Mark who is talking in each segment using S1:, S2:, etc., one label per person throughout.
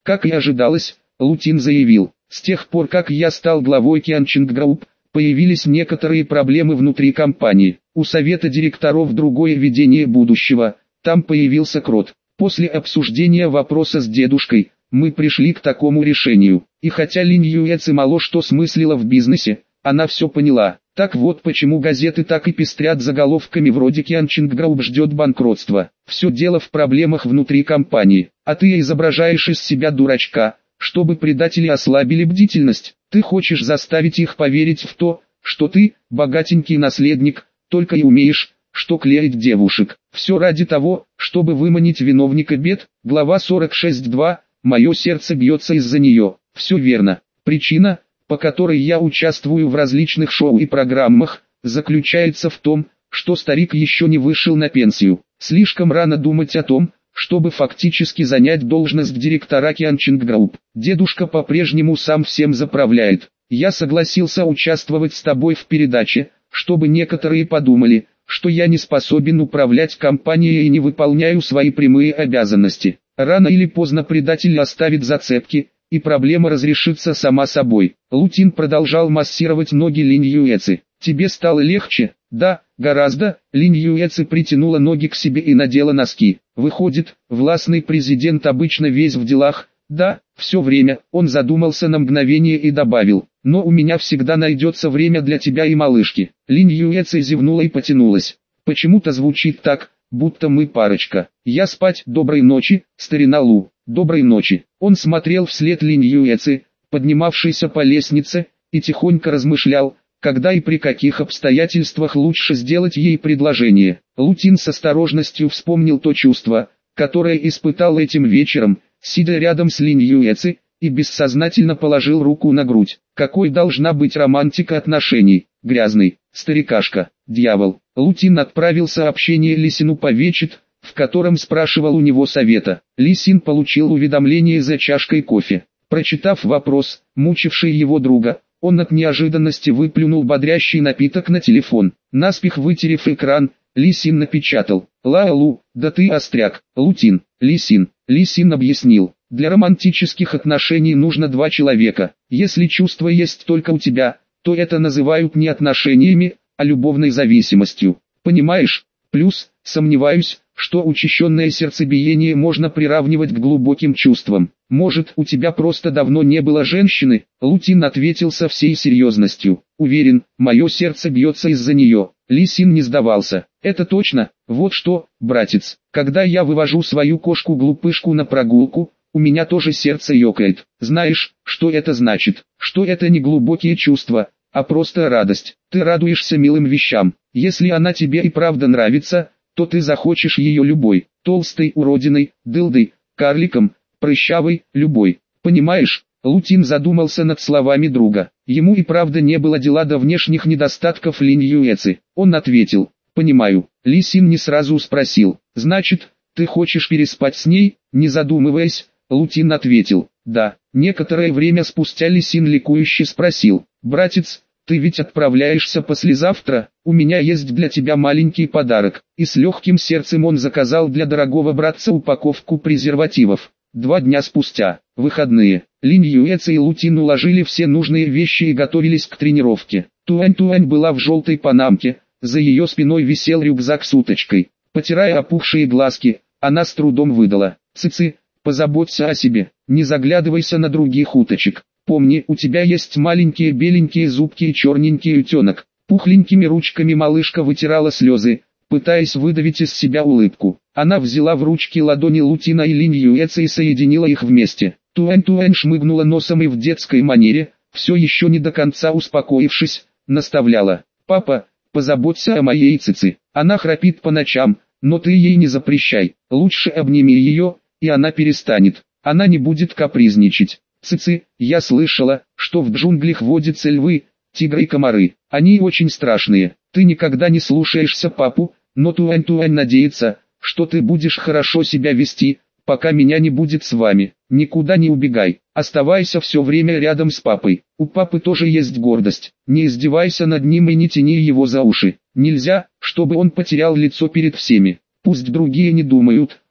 S1: Как и ожидалось, Лутин заявил, с тех пор как я стал главой Кянчинг Групп, появились некоторые проблемы внутри компании. У совета директоров другое видение будущего, там появился Крот. После обсуждения вопроса с дедушкой, мы пришли к такому решению. И хотя Линь Юэци мало что смыслила в бизнесе, она все поняла. Так вот почему газеты так и пестрят заголовками вроде «Кянчинг Групп ждет банкротства». Все дело в проблемах внутри компании. А ты изображаешь из себя дурачка, чтобы предатели ослабили бдительность. Ты хочешь заставить их поверить в то, что ты, богатенький наследник, только и умеешь, что клеить девушек. Все ради того, чтобы выманить виновника бед. Глава 46.2. Мое сердце бьется из-за нее. Все верно. Причина, по которой я участвую в различных шоу и программах, заключается в том, что старик еще не вышел на пенсию. Слишком рано думать о том, чтобы фактически занять должность директора Кянчинг Групп. Дедушка по-прежнему сам всем заправляет. Я согласился участвовать с тобой в передаче, чтобы некоторые подумали, что я не способен управлять компанией и не выполняю свои прямые обязанности. Рано или поздно предатель оставит зацепки, и проблема разрешится сама собой. Лутин продолжал массировать ноги Линь Юэци. Тебе стало легче? Да, гораздо. Линь Юэци притянула ноги к себе и надела носки. Выходит, властный президент обычно весь в делах. Да, все время. Он задумался на мгновение и добавил. Но у меня всегда найдется время для тебя и малышки. Линь Юэци зевнула и потянулась. Почему-то звучит так, будто мы парочка. Я спать. Доброй ночи, старина Лу. Доброй ночи. Он смотрел вслед Линь Юэци, поднимавшейся по лестнице, и тихонько размышлял, когда и при каких обстоятельствах лучше сделать ей предложение. Лутин с осторожностью вспомнил то чувство, которое испытал этим вечером, сидя рядом с Линь Юэци, и бессознательно положил руку на грудь. Какой должна быть романтика отношений? Грязный, старикашка, дьявол. Лутин отправил сообщение Лисину по Вечет, в котором спрашивал у него совета. Лисин получил уведомление за чашкой кофе. Прочитав вопрос, мучивший его друга, он от неожиданности выплюнул бодрящий напиток на телефон. Наспех вытерев экран, Лисин напечатал. «Лаолу, да ты остряк, Лутин, Лисин». Лисин объяснил. Для романтических отношений нужно два человека. Если чувства есть только у тебя, то это называют не отношениями, а любовной зависимостью. Понимаешь? Плюс, сомневаюсь, что учащенное сердцебиение можно приравнивать к глубоким чувствам. Может, у тебя просто давно не было женщины? Лутин ответил со всей серьезностью. Уверен, мое сердце бьется из-за нее. Лисин не сдавался. Это точно. Вот что, братец, когда я вывожу свою кошку-глупышку на прогулку, у меня тоже сердце ёкает. Знаешь, что это значит? Что это не глубокие чувства, а просто радость. Ты радуешься милым вещам. Если она тебе и правда нравится, то ты захочешь ее любой. Толстой уродиной, дылдой, карликом, прыщавой, любой. Понимаешь? Лутин задумался над словами друга. Ему и правда не было дела до внешних недостатков Линь Юэци. Он ответил. Понимаю. Лисин не сразу спросил. Значит, ты хочешь переспать с ней? Не задумываясь, Лутин ответил. Да. Некоторое время спустя Лисин ликующе спросил. Братец, ты ведь отправляешься послезавтра? У меня есть для тебя маленький подарок. И с легким сердцем он заказал для дорогого братца упаковку презервативов. 2 дня спустя, выходные, Линь Юэци и Лутин уложили все нужные вещи и готовились к тренировке. Туань была в желтой панамке, за ее спиной висел рюкзак с уточкой. Потирая опухшие глазки, она с трудом выдала. Цыцы, позаботься о себе, не заглядывайся на других уточек. Помни, у тебя есть маленькие беленькие зубки и черненький утенок. Пухленькими ручками малышка вытирала слезы, пытаясь выдавить из себя улыбку. Она взяла в ручки ладони Лутина и Линь Юэци и соединила их вместе. Туань шмыгнула носом и в детской манере, все еще не до конца успокоившись, наставляла. «Папа, позаботься о моей цыце. Она храпит по ночам, но ты ей не запрещай. Лучше обними ее, и она перестанет. Она не будет капризничать. Цыцы, я слышала, что в джунглях водятся львы, тигры и комары. Они очень страшные. Ты никогда не слушаешься папу, но Туань надеется, что ты будешь хорошо себя вести, пока меня не будет с вами. Никуда не убегай, оставайся все время рядом с папой. У папы тоже есть гордость. Не издевайся над ним и не тяни его за уши. Нельзя, чтобы он потерял лицо перед всеми. Пусть другие не думают,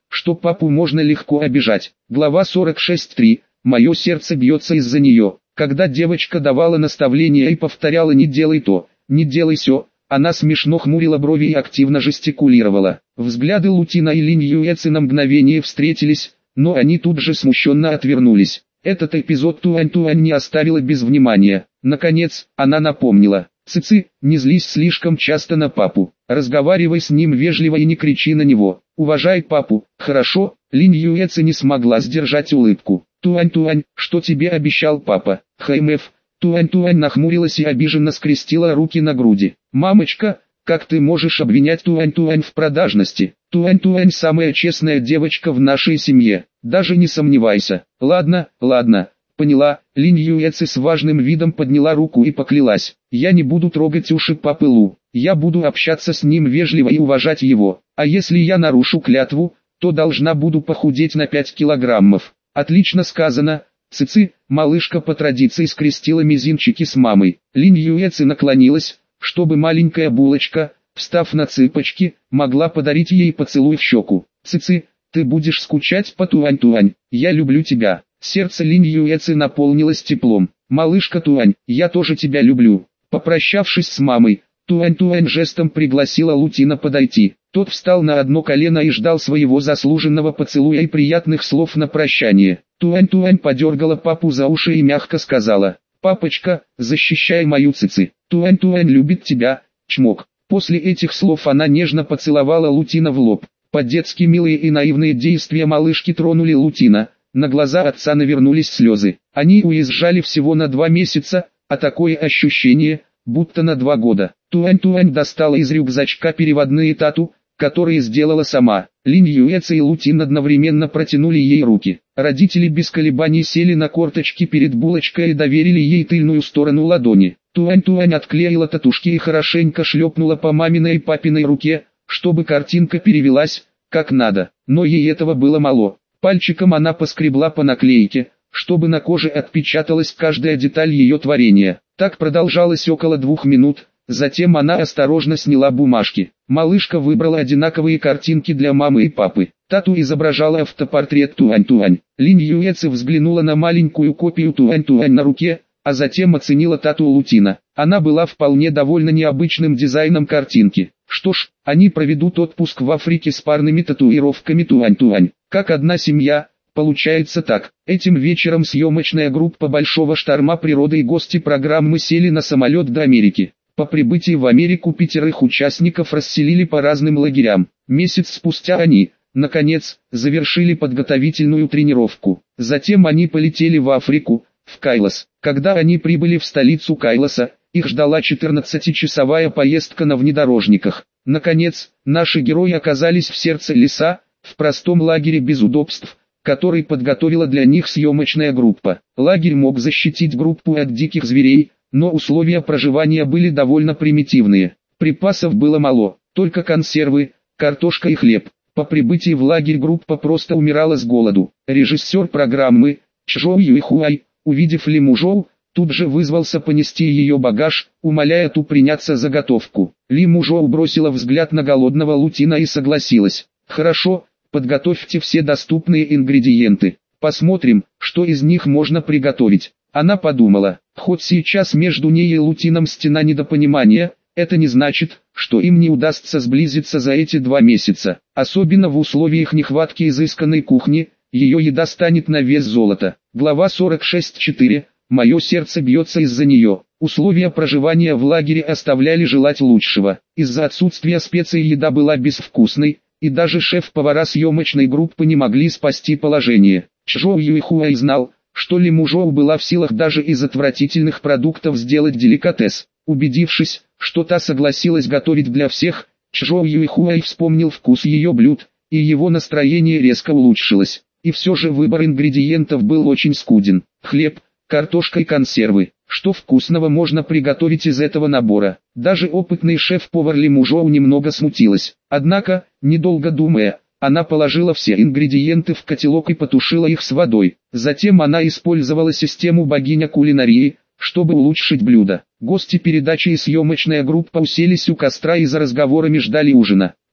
S1: что папу можно легко обижать. Глава 46.3. Мое сердце бьется из-за нее. Когда девочка давала наставления и повторяла «не делай то, не делай сё», она смешно хмурила брови и активно жестикулировала. Взгляды Лутина и Линь Юэци на мгновение встретились, но они тут же смущенно отвернулись. Этот эпизод Туань-Туань не оставила без внимания. Наконец, она напомнила: «Цици, не злись слишком часто на папу. Разговаривай с ним вежливо и не кричи на него. Уважай папу, хорошо?» Линь Юэци не смогла сдержать улыбку. «Туань-Туань, что тебе обещал папа?» «ХМФ». Туань-Туань нахмурилась и обиженно скрестила руки на груди. «Мамочка, как ты можешь обвинять Туань-Туань в продажности? Туань-Туань самая честная девочка в нашей семье, даже не сомневайся». «Ладно, ладно, поняла». Линь Юэци с важным видом подняла руку и поклялась: «Я не буду трогать уши папы Лу, я буду общаться с ним вежливо и уважать его, а если я нарушу клятву, то должна буду похудеть на 5 килограммов». «Отлично сказано, Цици». Малышка по традиции скрестила мизинчики с мамой. Линь Юэци наклонилась, чтобы маленькая булочка, встав на цыпочки, могла подарить ей поцелуй в щеку. «Цици, ты будешь скучать по Туань-Туань, я люблю тебя». Сердце Линь Юэци наполнилось теплом. «Малышка Туань, я тоже тебя люблю». Попрощавшись с мамой, Туань-Туань жестом пригласила Лутина подойти. Тот встал на одно колено и ждал своего заслуженного поцелуя и приятных слов на прощание. Туань-Туань подергала папу за уши и мягко сказала: «Папочка, защищай мою Цици. Туань-Туань любит тебя, чмок». После этих слов она нежно поцеловала Лутина в лоб. По-детски милые и наивные действия малышки тронули Лутина. На глаза отца навернулись слезы. Они уезжали всего на 2 месяца, а такое ощущение, будто на 2 года. Туань-Туань достала из рюкзачка переводные тату, которые сделала сама. Линь Юэци и Лутин одновременно протянули ей руки. Родители без колебаний сели на корточки перед булочкой и доверили ей тыльную сторону ладони. Туань-Туань отклеила татушки и хорошенько шлепнула по маминой и папиной руке, чтобы картинка перевелась, как надо. Но ей этого было мало. Пальчиком она поскребла по наклейке, чтобы на коже отпечаталась каждая деталь ее творения. Так продолжалось около 2 минут. Затем она осторожно сняла бумажки. Малышка выбрала одинаковые картинки для мамы и папы. Тату изображала автопортрет Туань-Туань. Линь Юэци взглянула на маленькую копию Туань-Туань на руке, а затем оценила тату Лутина. Она была вполне довольна необычным дизайном картинки. Что ж, они проведут отпуск в Африке с парными татуировками Туань-Туань. Как одна семья, получается так. Этим вечером съемочная группа Большого шторма природы и гости программы сели на самолет до Америки. По прибытии в Америку 5 участников расселили по разным лагерям. Месяц спустя они, наконец, завершили подготовительную тренировку. Затем они полетели в Африку, в Кайлас. Когда они прибыли в столицу Кайласа, их ждала 14-часовая поездка на внедорожниках. Наконец, наши герои оказались в сердце леса, в простом лагере без удобств, который подготовила для них съемочная группа. Лагерь мог защитить группу от диких зверей, но условия проживания были довольно примитивные. Припасов было мало, только консервы, картошка и хлеб. По прибытии в лагерь группа просто умирала с голоду. Режиссер программы, Чжоу Юйхуай, увидев Ли Мужоу, тут же вызвался понести ее багаж, умоляя ту приняться за готовку. Ли Мужоу бросила взгляд на голодного Лутина и согласилась. «Хорошо, подготовьте все доступные ингредиенты. Посмотрим, что из них можно приготовить». Она подумала, хоть сейчас между ней и Лутином стена недопонимания, это не значит, что им не удастся сблизиться за эти 2 месяца. Особенно в условиях нехватки изысканной кухни, ее еда станет на вес золота. Глава 46.4. Мое сердце бьется из-за нее. Условия проживания в лагере оставляли желать лучшего. Из-за отсутствия специй еда была безвкусной, и даже шеф-повара съемочной группы не могли спасти положение. Чжоу Юйхуай знал, что Ли Мужоу была в силах даже из отвратительных продуктов сделать деликатес. Убедившись, что та согласилась готовить для всех, Чжоу Юйхуай вспомнил вкус ее блюд, и его настроение резко улучшилось. И все же выбор ингредиентов был очень скуден. Хлеб, картошка и консервы. Что вкусного можно приготовить из этого набора? Даже опытный шеф-повар Ли Мужоу немного смутилась. Однако, недолго думая, она положила все ингредиенты в котелок и потушила их с водой. Затем она использовала систему богиня кулинарии, чтобы улучшить блюдо. Гости передачи и съемочная группа уселись у костра и за разговорами ждали ужина.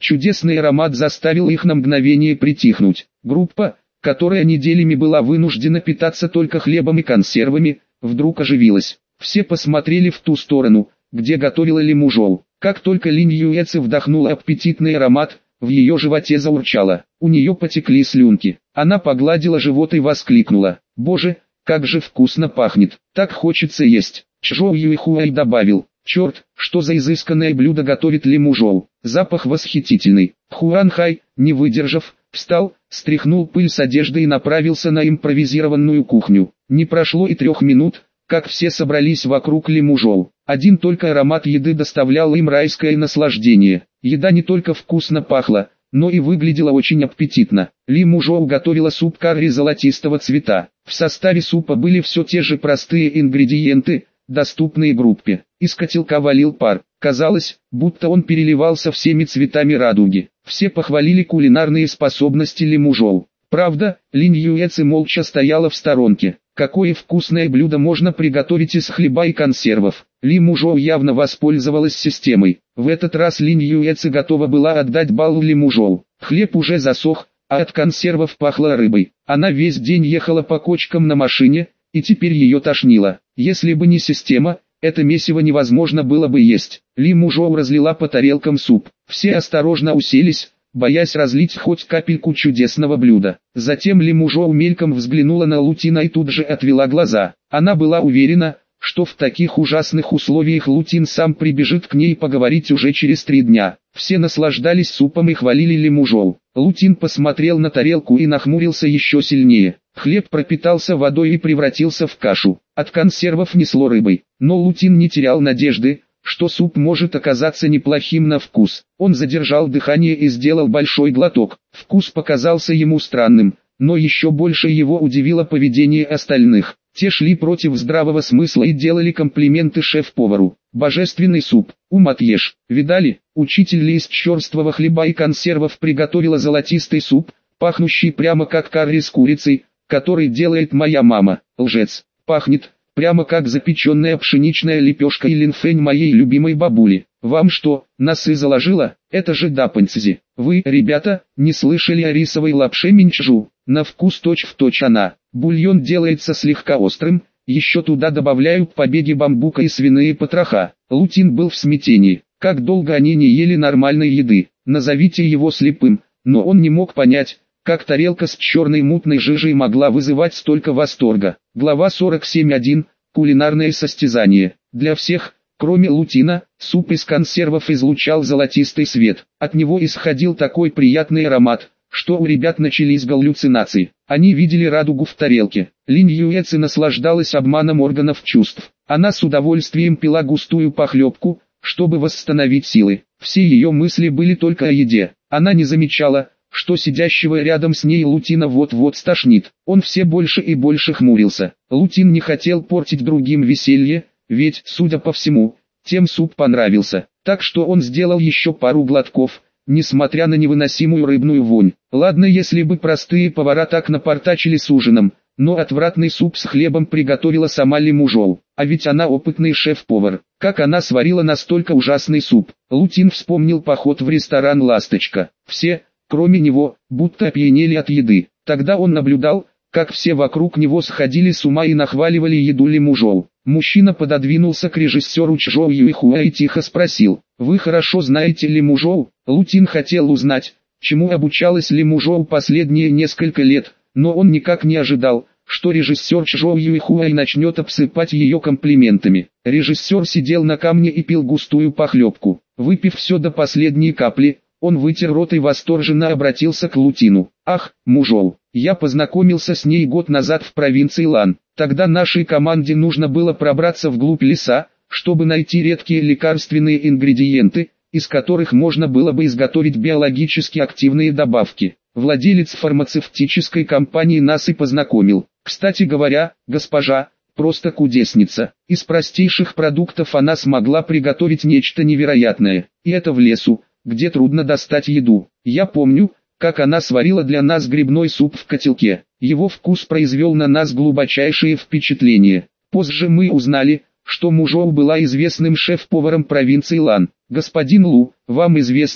S1: Чудесный аромат заставил их на мгновение притихнуть. Группа, которая неделями была вынуждена питаться только хлебом и консервами, вдруг оживилась. Все посмотрели в ту сторону, где готовила Лимужоу. Как только Линь Юэци вдохнула аппетитный аромат, в ее животе заурчало. У нее потекли слюнки. Она погладила живот и воскликнула: «Боже, как же вкусно пахнет! Так хочется есть!» Чжоу Юйхуэй добавил: «Черт, что за изысканное блюдо готовит Лимужоу! Запах восхитительный!» Хуанхай, не выдержав, встал, стряхнул пыль с одежды и направился на импровизированную кухню. Не прошло и 3 минут, как все собрались вокруг Лимужоу. Один только аромат еды доставлял им райское наслаждение. Еда не только вкусно пахла, но и выглядела очень аппетитно. Лимужоу готовила суп карри золотистого цвета. В составе супа были все те же простые ингредиенты, доступные группе. Из котелка валил пар. Казалось, будто он переливался всеми цветами радуги. Все похвалили кулинарные способности Лимужоу. Правда, Линь Юэци молча стояла в сторонке. Какое вкусное блюдо можно приготовить из хлеба и консервов? Лимужоу явно воспользовалась системой. В этот раз Линь Юэци готова была отдать балл Лимужоу. Хлеб уже засох, а от консервов пахло рыбой. Она весь день ехала по кочкам на машине, и теперь ее тошнило. Если бы не система, это месиво невозможно было бы есть. Лимужоу разлила по тарелкам суп. Все осторожно уселись, боясь разлить хоть капельку чудесного блюда. Затем Лимужоу мельком взглянула на Лутина и тут же отвела глаза. Она была уверена, что в таких ужасных условиях Лутин сам прибежит к ней поговорить уже через 3 дня. Все наслаждались супом и хвалили Лимужоу. Лутин посмотрел на тарелку и нахмурился еще сильнее. Хлеб пропитался водой и превратился в кашу. От консервов несло рыбой. Но Лутин не терял надежды, что суп может оказаться неплохим на вкус. Он задержал дыхание и сделал большой глоток. Вкус показался ему странным, но еще больше его удивило поведение остальных. Те шли против здравого смысла и делали комплименты шеф-повару. «Божественный суп, уматьешь, видали? Учитель Ли из черствого хлеба и консервов приготовила золотистый суп, пахнущий прямо как карри с курицей, который делает моя мама. Лжец, пахнет прямо как запеченная пшеничная лепешка и линфэнь моей любимой бабули. Вам что, носы заложило? Это же дапаньцзи. Вы, ребята, не слышали о рисовой лапше минчжу? На вкус точь-в-точь она. Бульон делается слегка острым, еще туда добавляют побеги бамбука и свиные потроха». Лутин был в смятении. Как долго они не ели нормальной еды? Назовите его слепым, но он не мог понять, как тарелка с черной мутной жижей могла вызывать столько восторга. Глава 47.1. Кулинарное состязание. Для всех, кроме Лутина, суп из консервов излучал золотистый свет. От него исходил такой приятный аромат, что у ребят начались галлюцинации. Они видели радугу в тарелке. Линь Юэци наслаждалась обманом органов чувств. Она с удовольствием пила густую похлебку, чтобы восстановить силы. Все ее мысли были только о еде. Она не замечала, что сидящего рядом с ней Лутина вот-вот стошнит. Он все больше и больше хмурился. Лутин не хотел портить другим веселье, ведь, судя по всему, тем суп понравился. Так что он сделал еще пару глотков, несмотря на невыносимую рыбную вонь. Ладно, если бы простые повара так напортачили с ужином, но отвратный суп с хлебом приготовила сама Лимужоу. А ведь она опытный шеф-повар. Как она сварила настолько ужасный суп? Лутин вспомнил поход в ресторан «Ласточка». Все, кроме него, будто опьянели от еды. Тогда он наблюдал, как все вокруг него сходили с ума и нахваливали еду Лимужоу. Мужчина пододвинулся к режиссеру Чжоу Юйхуа и тихо спросил: «Вы хорошо знаете Лимужоу?» Лутин хотел узнать, чему обучалась Лимужоу последние несколько лет, но он никак не ожидал, что режиссер Чжоу Юйхуа начнет обсыпать ее комплиментами. Режиссер сидел на камне и пил густую похлебку. Выпив все до последней капли, он вытер рот и восторженно обратился к Лутину. «Ах, Мужоу, я познакомился с ней год назад в провинции Лан. Тогда нашей команде нужно было пробраться вглубь леса, чтобы найти редкие лекарственные ингредиенты, из которых можно было бы изготовить биологически активные добавки. Владелец фармацевтической компании нас и познакомил. Кстати говоря, госпожа, просто кудесница. Из простейших продуктов она смогла приготовить нечто невероятное. И это в лесу, где трудно достать еду. Я помню, как она сварила для нас грибной суп в котелке. Его вкус произвел на нас глубочайшее впечатление. Позже мы узнали, что Мужоу была известным шеф-поваром провинции Лан. Господин Лу, вам известно,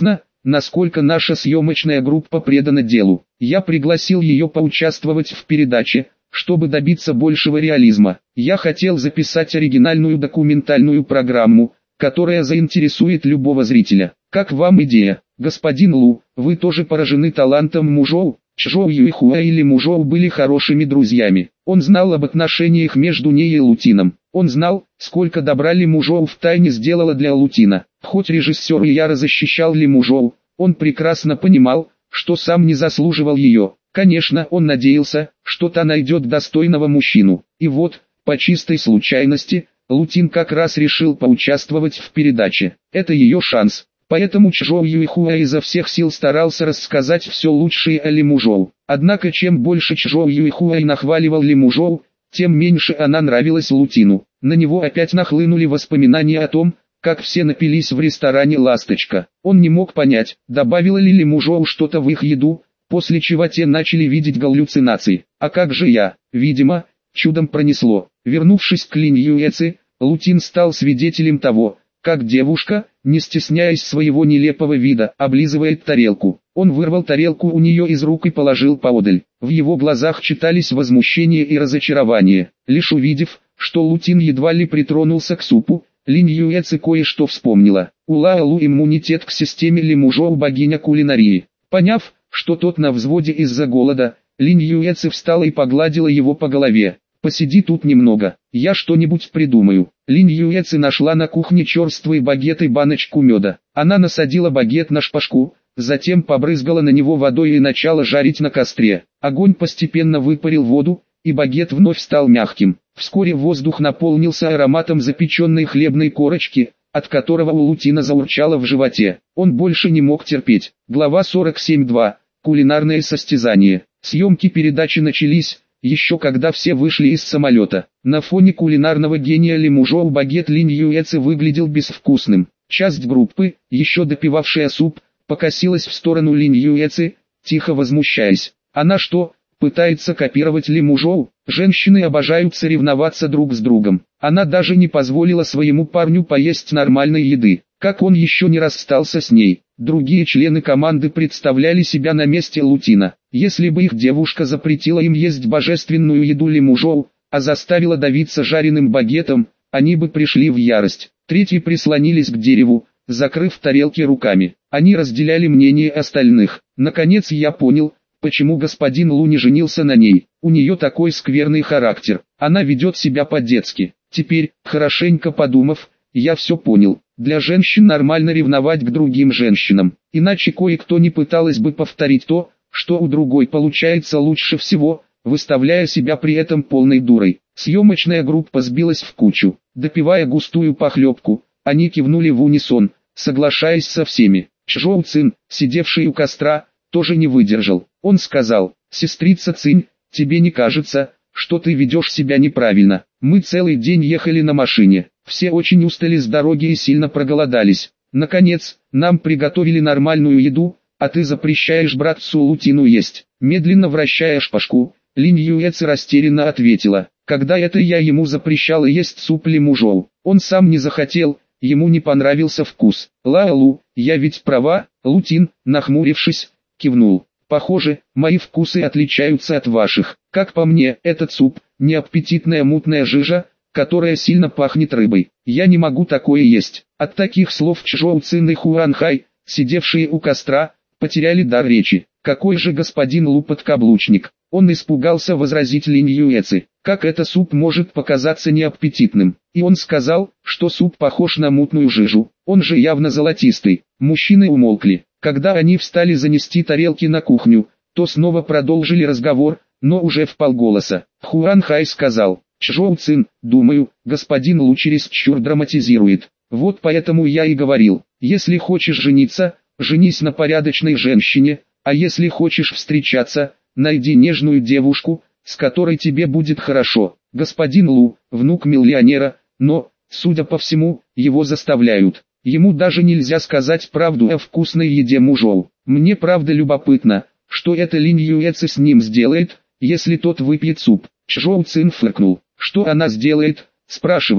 S1: насколько наша съемочная группа предана делу. Я пригласил ее поучаствовать в передаче, чтобы добиться большего реализма. Я хотел записать оригинальную документальную программу, которая заинтересует любого зрителя. Как вам идея, господин Лу? Вы тоже поражены талантом Мужоу? Чжоу Юйхуа и Ли Мужоу были хорошими друзьями. Он знал об отношениях между ней и Лутином. Он знал, сколько добра Ли Мужоу втайне сделала для Лутина. Хоть режиссер и яро защищал Ли Мужоу, он прекрасно понимал, что сам не заслуживал ее. Конечно, он надеялся, что та найдет достойного мужчину. И вот, по чистой случайности, Лутин как раз решил поучаствовать в передаче. Это ее шанс. Поэтому Чжоу Юйхуа изо всех сил старался рассказать все лучшее о Ли Мужоу. Однако чем больше Чжоу Юйхуа нахваливал Ли Мужоу, тем меньше она нравилась Лутину. На него опять нахлынули воспоминания о том, как все напились в ресторане «Ласточка». Он не мог понять, добавила ли Ли Мужоу что-то в их еду, после чего те начали видеть галлюцинации. А как же я? Видимо, чудом пронесло. Вернувшись к Линь Юэци, Лутин стал свидетелем того, как девушка, не стесняясь своего нелепого вида, облизывает тарелку. Он вырвал тарелку у нее из рук и положил поодаль. В его глазах читались возмущение и разочарование. Лишь увидев, что Лутин едва ли притронулся к супу, Линь Юэци кое-что вспомнила. У Лаолу иммунитет к системе Ли Мужоу, богиня кулинарии. Поняв, что тот на взводе из-за голода, Линь Юэци встала и погладила его по голове. «Посиди тут немного, я что-нибудь придумаю». Линь Юэци нашла на кухне черствый багет и баночку меда. Она насадила багет на шпажку, затем побрызгала на него водой и начала жарить на костре. Огонь постепенно выпарил воду, и багет вновь стал мягким. Вскоре воздух наполнился ароматом запеченной хлебной корочки, от которого у Лутина заурчало в животе. Он больше не мог терпеть. Глава 47.2. Кулинарное состязание. Съемки передачи начались, еще когда все вышли из самолета. На фоне кулинарного гения Ли Мужоу багет Линь Юэци выглядел безвкусным. Часть группы, еще допивавшая суп, покосилась в сторону Линь Юэци, тихо возмущаясь. Она что, пытается копировать Ли Мужоу? Женщины обожают соревноваться друг с другом. Она даже не позволила своему парню поесть нормальной еды. Как он еще не расстался с ней? Другие члены команды представляли себя на месте Лутина. Если бы их девушка запретила им есть божественную еду Ли Мужоу, а заставила давиться жареным багетом, они бы пришли в ярость. Третьи прислонились к дереву, закрыв тарелки руками. Они разделяли мнение остальных. Наконец я понял, почему господин Лу не женился на ней. У нее такой скверный характер. Она ведет себя по-детски. Теперь, хорошенько подумав, я все понял. Для женщин нормально ревновать к другим женщинам. Иначе кое-кто не пыталась бы повторить то, что у другой получается лучше всего, выставляя себя при этом полной дурой. Съемочная группа сбилась в кучу. Допивая густую похлебку, они кивнули в унисон, соглашаясь со всеми. Чжоу Цин, сидевший у костра, тоже не выдержал. Он сказал: «Сестрица Цинь, тебе не кажется, что ты ведешь себя неправильно? Мы целый день ехали на машине, все очень устали с дороги и сильно проголодались. Наконец, нам приготовили нормальную еду, а ты запрещаешь братцу Лутину есть». Медленно вращая шпажку, Линь Юэци растерянно ответила: «Когда это я ему запрещала есть суп Ли Мужоу? Он сам не захотел, ему не понравился вкус». «Лаолу, я ведь права?» Лутин, нахмурившись, кивнул. «Похоже, мои вкусы отличаются от ваших. Как по мне, этот суп – неаппетитная мутная жижа, которая сильно пахнет рыбой. Я не могу такое есть». От таких слов Чжоу Цин и Хуанхай, сидевшие у костра, потеряли дар речи. Какой же господин Лу подкаблучник? Он испугался возразить Линь Юэци. Как это суп может показаться неаппетитным? И он сказал, что суп похож на мутную жижу. Он же явно золотистый. Мужчины умолкли. Когда они встали занести тарелки на кухню, то снова продолжили разговор, но уже вполголоса. Хуанхай сказал: «Чжоу Цин, думаю, господин Лу чересчур драматизирует. Вот поэтому я и говорил, если хочешь жениться, женись на порядочной женщине, а если хочешь встречаться, найди нежную девушку, с которой тебе будет хорошо». Господин Лу, внук миллионера, но, судя по всему, его заставляют. Ему даже нельзя сказать правду о вкусной еде Мужоу. Мне правда любопытно, что это Линь Юэци с ним сделает, если тот выпьет суп. Чжоу Цин фыркнул. «Что она сделает, спрашиваешь?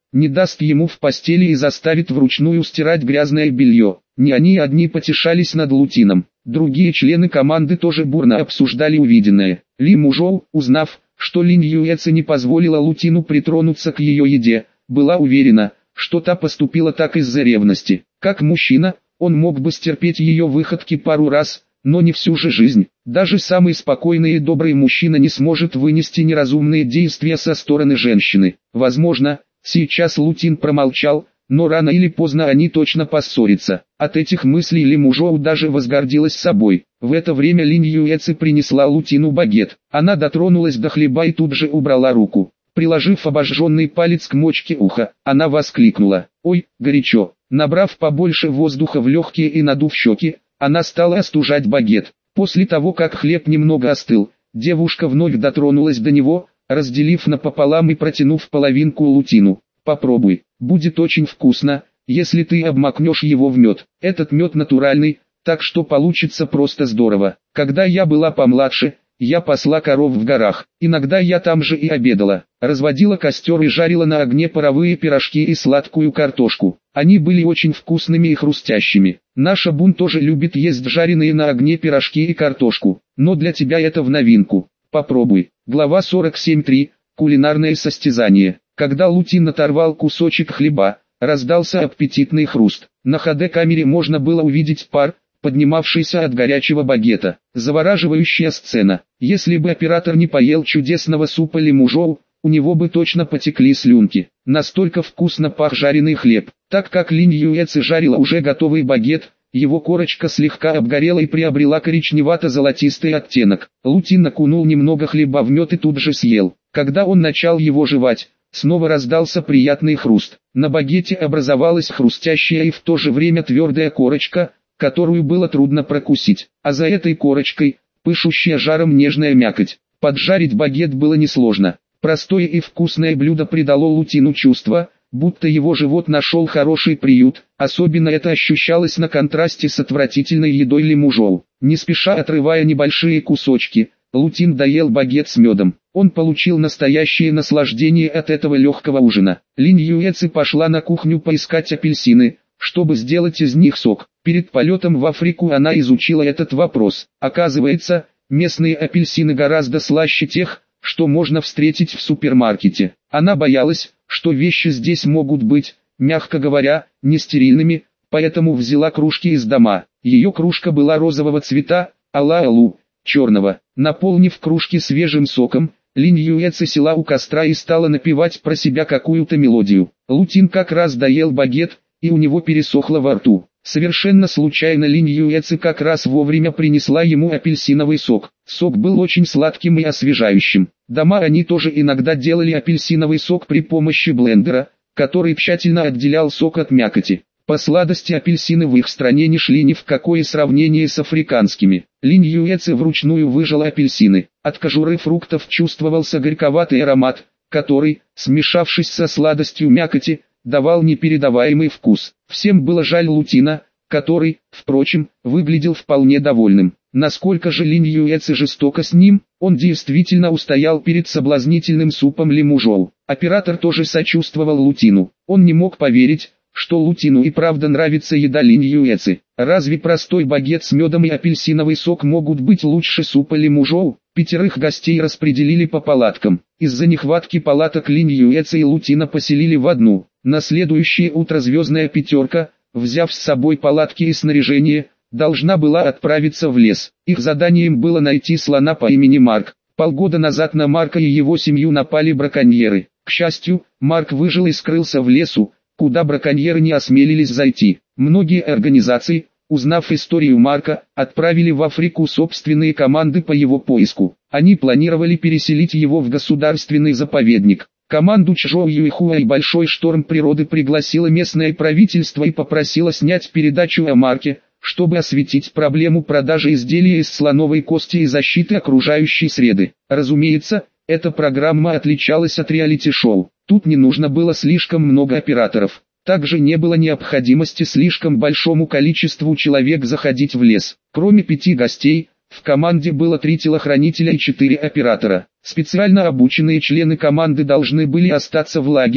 S1: не даст ему в постели и заставит вручную стирать грязное белье. Не они одни потешались над Лутином. Другие члены команды тоже бурно обсуждали увиденное. Ли Мужоу, узнав, что Линь Юэци не позволила Лутину притронуться к ее еде, была уверена, что та поступила так из-за ревности. Как мужчина, он мог бы стерпеть ее выходки пару раз, но не всю же жизнь. Даже самый спокойный и добрый мужчина не сможет вынести неразумные действия со стороны женщины. Возможно, сейчас Лутин промолчал, но рано или поздно они точно поссорятся. От этих мыслей Ли Мужоу даже возгордилась собой. В это время Линь Юэци принесла Лутину багет. Она дотронулась до хлеба и тут же убрала руку. Приложив обожженный палец к мочке уха, она воскликнула: «Ой, горячо!» Набрав побольше воздуха в легкие и надув щеки, она стала остужать багет. После того, как хлеб немного остыл, девушка вновь дотронулась до него, разделив напополам и протянув половинку Лутину. «Попробуй, будет очень вкусно, если ты обмакнешь его в мед. Этот мед натуральный, так что получится просто здорово. Когда я была помладше, я пасла коров в горах. Иногда я там же и обедала. Разводила костер и жарила на огне паровые пирожки и сладкую картошку. Они были очень вкусными и хрустящими. Наша Бун тоже любит есть жареные на огне пирожки и картошку. Но для тебя это в новинку. Попробуй». Глава 47.3. Кулинарное состязание. Когда Лутин оторвал кусочек хлеба, раздался аппетитный хруст. На HD-камере можно было увидеть пар, поднимавшийся от горячего багета. Завораживающая сцена. Если бы оператор не поел чудесного супа Ли Мужоу, у него бы точно потекли слюнки. Настолько вкусно пах жареный хлеб. Так как Линь Юэци жарила уже готовый багет, его корочка слегка обгорела и приобрела коричневато-золотистый оттенок. Лутин окунул немного хлеба в мед и тут же съел. Когда он начал его жевать, снова раздался приятный хруст. На багете образовалась хрустящая и в то же время твердая корочка, которую было трудно прокусить. А за этой корочкой, пышущая жаром нежная мякоть. Поджарить багет было несложно. Простое и вкусное блюдо придало Лутину чувство, будто его живот нашел хороший приют. Особенно это ощущалось на контрасте с отвратительной едой Ли Мужоу. Не спеша отрывая небольшие кусочки, Лутин доел багет с медом. Он получил настоящее наслаждение от этого легкого ужина. Линь Юэци пошла на кухню поискать апельсины, чтобы сделать из них сок. Перед полетом в Африку она изучила этот вопрос. Оказывается, местные апельсины гораздо слаще тех, что можно встретить в супермаркете. Она боялась, что вещи здесь могут быть, мягко говоря, нестерильными, поэтому взяла кружки из дома. Ее кружка была розового цвета, а Лаолу – черного. Наполнив кружки свежим соком, Линь Юэци села у костра и стала напевать про себя какую-то мелодию. Лутин как раз доел багет, и у него пересохло во рту. Совершенно случайно Линь Юэци как раз вовремя принесла ему апельсиновый сок. Сок был очень сладким и освежающим. Дома они тоже иногда делали апельсиновый сок при помощи блендера, который тщательно отделял сок от мякоти. По сладости апельсины в их стране не шли ни в какое сравнение с африканскими. Линь Юэци вручную выжала апельсины. От кожуры фруктов чувствовался горьковатый аромат, который, смешавшись со сладостью мякоти, давал непередаваемый вкус. Всем было жаль Лутина, который, впрочем, выглядел вполне довольным. Насколько же Линь Юэци жестоко с ним, он действительно устоял перед соблазнительным супом Ли Мужоу. Оператор тоже сочувствовал Лутину. Он не мог поверить, что Лутину и правда нравится еда Линь Юэци. Разве простой багет с медом и апельсиновый сок могут быть лучше супа Ли Мужоу? 5 гостей распределили по палаткам. Из-за нехватки палаток Линь Юэци и Лутина поселили в одну. На следующее утро звездная пятерка, взяв с собой палатки и снаряжение, должна была отправиться в лес. Их заданием было найти слона по имени Марк. Полгода назад на Марка и его семью напали браконьеры. К счастью, Марк выжил и скрылся в лесу, куда браконьеры не осмелились зайти. Многие организации, узнав историю Марка, отправили в Африку собственные команды по его поиску. Они планировали переселить его в государственный заповедник. Команду Чжоу Юйхуа и Большой шторм природы пригласило местное правительство и попросило снять передачу о Марке, чтобы осветить проблему продажи изделий из слоновой кости и защиты окружающей среды. Разумеется, эта программа отличалась от реалити-шоу. Тут не нужно было слишком много операторов. Также не было необходимости слишком большому количеству человек заходить в лес. Кроме 5 гостей, в команде было 3 телохранителя и 4 оператора. Специально обученные члены команды должны были остаться в лагере,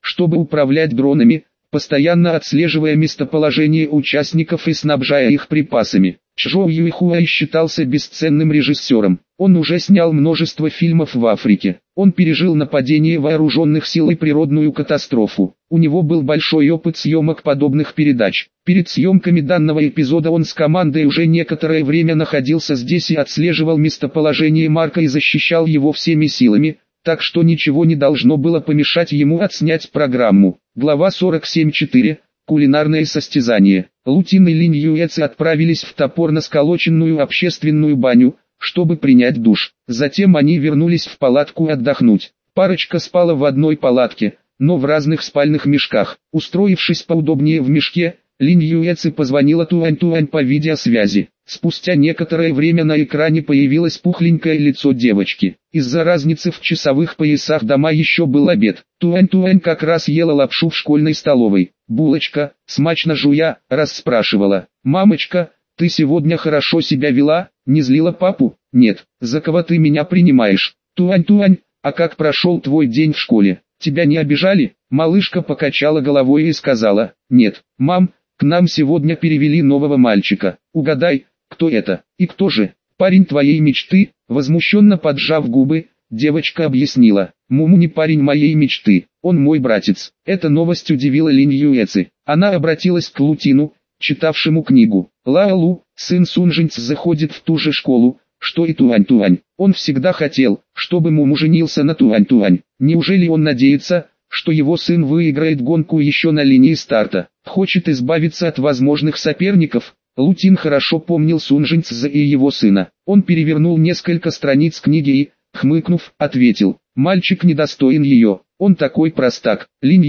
S1: чтобы управлять дронами, постоянно отслеживая местоположение участников и снабжая их припасами. Чжоу Юйхуай считался бесценным режиссером. Он уже снял множество фильмов в Африке. Он пережил нападение вооруженных сил и природную катастрофу. У него был большой опыт съемок подобных передач. Перед съемками данного эпизода он с командой уже некоторое время находился здесь и отслеживал местоположение Марка и защищал его всеми силами, так что ничего не должно было помешать ему отснять программу. Глава 47.4. Кулинарное состязание. Лутин и Линь Юэци отправились в топорно сколоченную общественную баню, чтобы принять душ. Затем они вернулись в палатку отдохнуть. Парочка спала в одной палатке, но в разных спальных мешках. Устроившись поудобнее в мешке, Линь Юэци позвонила Туань-Туань по видеосвязи. Спустя некоторое время на экране появилось пухленькое лицо девочки. Из-за разницы в часовых поясах дома еще был обед. Туань-Туань как раз ела лапшу в школьной столовой. Булочка, смачно жуя, расспрашивала: «Мамочка, ты сегодня хорошо себя вела, не злила папу?» «Нет, за кого ты меня принимаешь?» «Туань-Туань, а как прошел твой день в школе? Тебя не обижали?» Малышка покачала головой и сказала: «Нет, мам, к нам сегодня перевели нового мальчика. Угадай, кто это? И кто же?» «Парень твоей мечты», возмущенно поджав губы, девочка объяснила: «Муму не парень моей мечты, он мой братец». Эта новость удивила Линь Юэци. Она обратилась к Лутину, читавшему книгу. «Лаолу, сын Сунжинц, заходит в ту же школу, что и Туань-Туань. Он всегда хотел, чтобы Муму женился на Туань-Туань. Неужели он надеется, что его сын выиграет гонку еще на линии старта? Хочет избавиться от возможных соперников?» Лутин хорошо помнил Сунжинца и его сына. Он перевернул несколько страниц книги и, хмыкнув, ответил: «Мальчик недостоин ее, он такой простак». Линь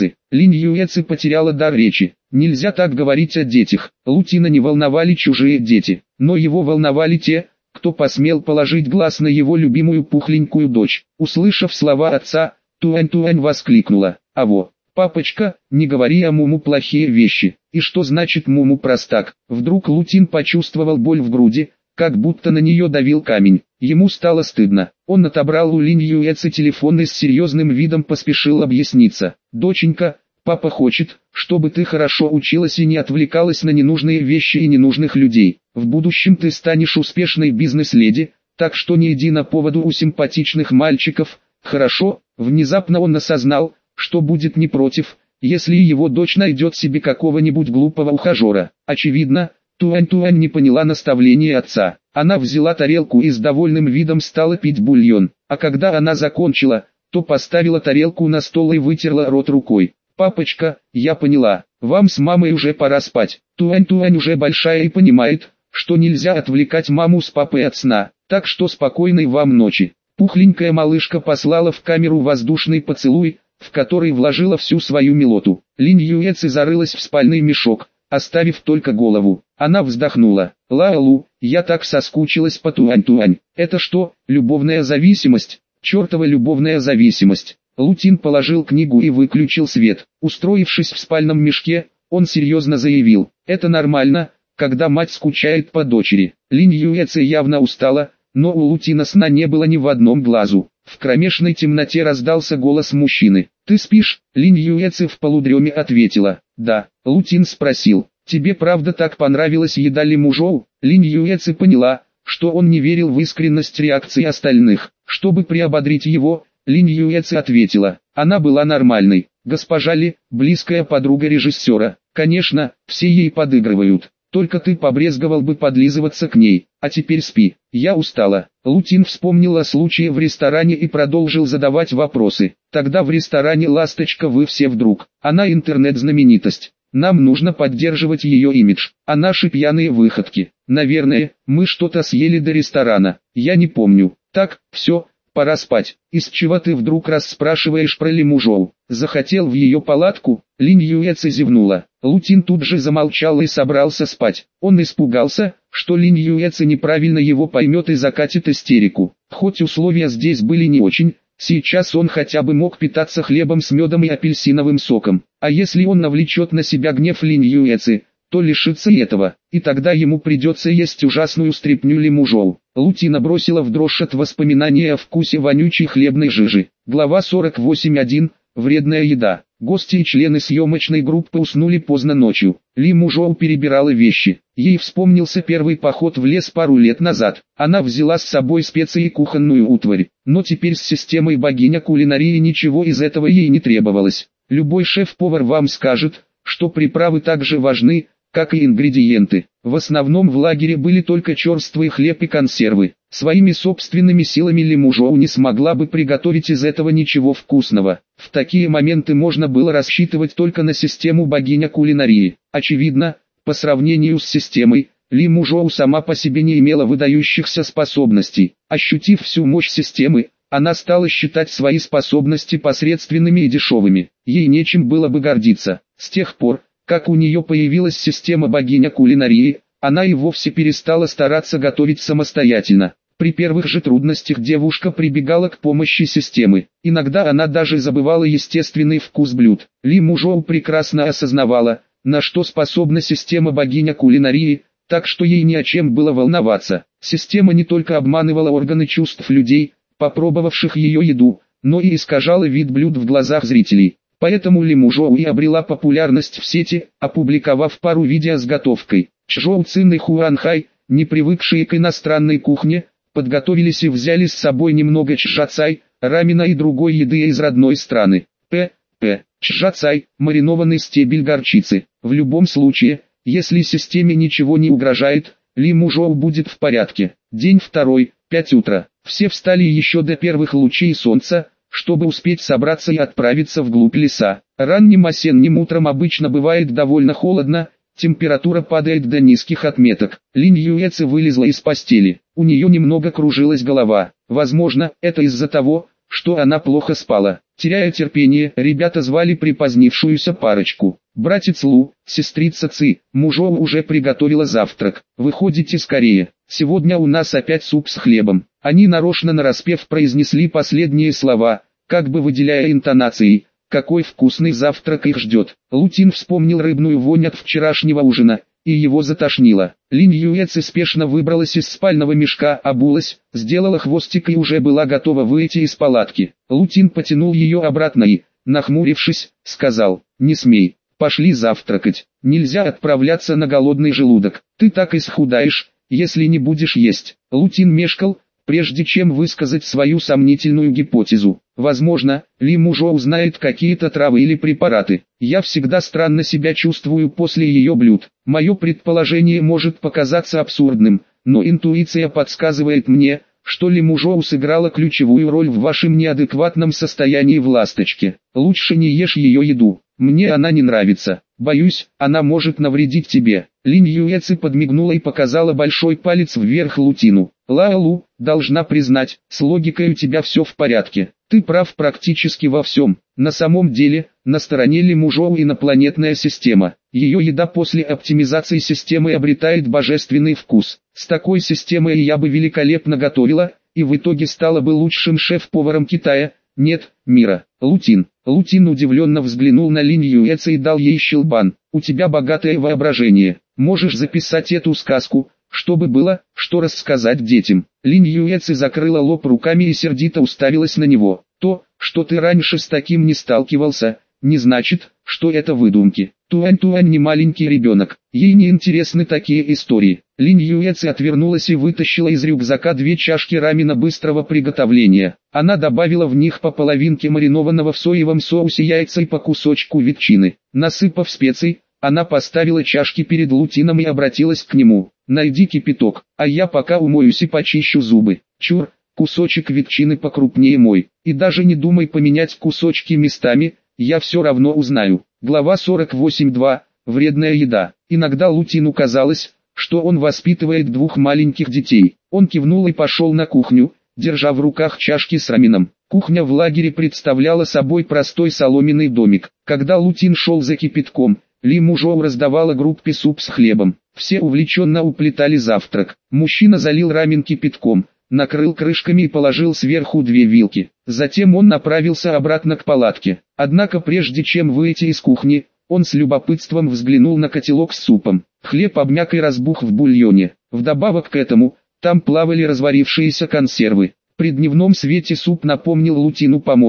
S1: Юэци потеряла дар речи. Нельзя так говорить о детях. Лутина не волновали чужие дети, но его волновали те, кто посмел положить глаз на его любимую пухленькую дочь. Услышав слова отца, Туань-Туань воскликнула: «Аво, папочка, не говори о Муму плохие вещи». «И что значит Муму простак?» Вдруг Лутин почувствовал боль в груди, как будто на нее давил камень. Ему стало стыдно. Он отобрал у Линь Юэци телефон и с серьезным видом поспешил объясниться: «Доченька, папа хочет, чтобы ты хорошо училась и не отвлекалась на ненужные вещи и ненужных людей. В будущем ты станешь успешной бизнес-леди, так что не иди на поводу у симпатичных мальчиков, хорошо?» Внезапно он осознал, что будет не против, если его дочь найдет себе какого-нибудь глупого ухажера. Очевидно, Туань-Туань не поняла наставления отца. Она взяла тарелку и с довольным видом стала пить бульон, а когда она закончила, то поставила тарелку на стол и вытерла рот рукой. «Папочка, я поняла, вам с мамой уже пора спать». Туань-Туань уже большая и понимает, что нельзя отвлекать маму с папой от сна, так что спокойной вам ночи. Пухленькая малышка послала в камеру воздушный поцелуй, в который вложила всю свою милоту. Линь Юэци зарылась в спальный мешок, оставив только голову. Она вздохнула: «Лаолу, я так соскучилась по Туань-Туань». «Это что, любовная зависимость?» «Чертова любовная зависимость». Лутин положил книгу и выключил свет. Устроившись в спальном мешке, он серьезно заявил: «Это нормально, когда мать скучает по дочери». Линь Юэци явно устала, но у Лутина сна не было ни в одном глазу. В кромешной темноте раздался голос мужчины. «Ты спишь?» Линь Юэци в полудреме ответила: «Да». Лутин спросил: «Тебе правда так понравилась еда Лимужоу?» Линь Юэци поняла, что он не верил в искренность реакции остальных. Чтобы приободрить его, Линь Юэци ответила: «Она была нормальной. Госпожа Ли, близкая подруга режиссера. Конечно, все ей подыгрывают. Только ты побрезговал бы подлизываться к ней. А теперь спи, я устала». Лутин вспомнил о случае в ресторане и продолжил задавать вопросы. «Тогда в ресторане «Ласточка» вы все вдруг. Она интернет-знаменитость. Нам нужно поддерживать ее имидж. А наши пьяные выходки. Наверное, мы что-то съели до ресторана. Я не помню. Так, все, пора спать». «Из чего ты вдруг расспрашиваешь про Лимужоу? Захотел в ее палатку?» Линь Юэци зевнула. Лутин тут же замолчал и собрался спать. Он испугался, что Линь Юэци неправильно его поймет и закатит истерику. Хоть условия здесь были не очень, сейчас он хотя бы мог питаться хлебом с медом и апельсиновым соком. А если он навлечет на себя гнев Линь Юэци, то лишится и этого, и тогда ему придется есть ужасную стряпню Лимужоу. Лутина бросила в дрожь от воспоминания о вкусе вонючей хлебной жижи. Глава 48.1. Вредная еда. Гости и члены съемочной группы уснули поздно ночью. Ли Мужоу перебирала вещи. Ей вспомнился первый поход в лес пару лет назад. Она взяла с собой специи и кухонную утварь. Но теперь с системой богиня кулинарии ничего из этого ей не требовалось. Любой шеф-повар вам скажет, что приправы так же важны, как и ингредиенты. В основном в лагере были только черствый хлеб и консервы. Своими собственными силами Ли Мужоу не смогла бы приготовить из этого ничего вкусного. В такие моменты можно было рассчитывать только на систему богиня кулинарии. Очевидно, по сравнению с системой, Ли Мужоу сама по себе не имела выдающихся способностей. Ощутив всю мощь системы, она стала считать свои способности посредственными и дешевыми. Ей нечем было бы гордиться. С тех пор, как у нее появилась система богиня кулинарии, она и вовсе перестала стараться готовить самостоятельно. При первых же трудностях девушка прибегала к помощи системы. Иногда она даже забывала естественный вкус блюд. Ли Мужоу прекрасно осознавала, на что способна система богиня кулинарии, так что ей ни о чем было волноваться. Система не только обманывала органы чувств людей, попробовавших ее еду, но и искажала вид блюд в глазах зрителей. Поэтому Ли Мужоу и обрела популярность в сети, опубликовав пару видео с готовкой. Чжоу Цин и Хуан Хай, не привыкшие к иностранной кухне, подготовились и взяли с собой немного чжацай, рамена и другой еды из родной страны. Чжацай – маринованный стебель горчицы. В любом случае, если системе ничего не угрожает, Ли Мужоу будет в порядке. День второй, 5 утра. Все встали еще до первых лучей солнца, чтобы успеть собраться и отправиться вглубь леса. Ранним осенним утром обычно бывает довольно холодно, температура падает до низких отметок. Линь Юэци вылезла из постели. У нее немного кружилась голова. Возможно, это из-за того, что она плохо спала. Теряя терпение, ребята звали припозднившуюся парочку. Братец Лу, сестрица Ци, Мужоу уже приготовила завтрак. Выходите скорее. Сегодня у нас опять суп с хлебом. Они нарочно нараспев произнесли последние слова, как бы выделяя интонацией, какой вкусный завтрак их ждет. Лутин вспомнил рыбную вонь от вчерашнего ужина, и его затошнило. Линь Юэци спешно выбралась из спального мешка, обулась, сделала хвостик и уже была готова выйти из палатки. Лутин потянул ее обратно и, нахмурившись, сказал: «Не смей, пошли завтракать, нельзя отправляться на голодный желудок, ты так исхудаешь, если не будешь есть». Лутин мешкал, прежде чем высказать свою сомнительную гипотезу. Возможно, Ли Мужоу знает какие-то травы или препараты. Я всегда странно себя чувствую после ее блюд. Мое предположение может показаться абсурдным, но интуиция подсказывает мне, что Ли Мужоу сыграла ключевую роль в вашем неадекватном состоянии в «Ласточке». Лучше не ешь ее еду. Мне она не нравится. Боюсь, она может навредить тебе. Линь Юэци подмигнула и показала большой палец вверх Лутину. Лаолу, должна признать, с логикой у тебя все в порядке. Ты прав практически во всем. На самом деле, на стороне Ли Мужоу инопланетная система. Ее еда после оптимизации системы обретает божественный вкус. С такой системой я бы великолепно готовила, и в итоге стала бы лучшим шеф-поваром Китая, нет, мира. Лутин удивленно взглянул на Линь Юэци и дал ей щелбан. У тебя богатое воображение. Можешь записать эту сказку, чтобы было, что рассказать детям. Линь Юэци закрыла лоб руками и сердито уставилась на него. То, что ты раньше с таким не сталкивался, не значит, что это выдумки. Туань не маленький ребенок, ей не интересны такие истории. Линь Юэци отвернулась и вытащила из рюкзака 2 чашки рамена быстрого приготовления. Она добавила в них по половинке маринованного в соевом соусе яйца и по кусочку ветчины. Насыпав специй, она поставила чашки перед Лутином и обратилась к нему. «Найди кипяток, а я пока умоюсь и почищу зубы. Чур, кусочек ветчины покрупнее мой. И даже не думай поменять кусочки местами, я все равно узнаю». Глава 48.2. Вредная еда. Иногда Лутину казалось, что он воспитывает 2 маленьких детей. Он кивнул и пошел на кухню, держа в руках чашки с раменом. Кухня в лагере представляла собой простой соломенный домик. Когда Лутин шел за кипятком, Ли Мужоу раздавала группе суп с хлебом. Все увлеченно уплетали завтрак. Мужчина залил рамен кипятком, накрыл крышками и положил сверху 2 вилки. Затем он направился обратно к палатке. Однако прежде чем выйти из кухни, он с любопытством взглянул на котелок с супом. Хлеб обмяк и разбух в бульоне. Вдобавок к этому, там плавали разварившиеся консервы. При дневном свете суп напомнил Лутину помои,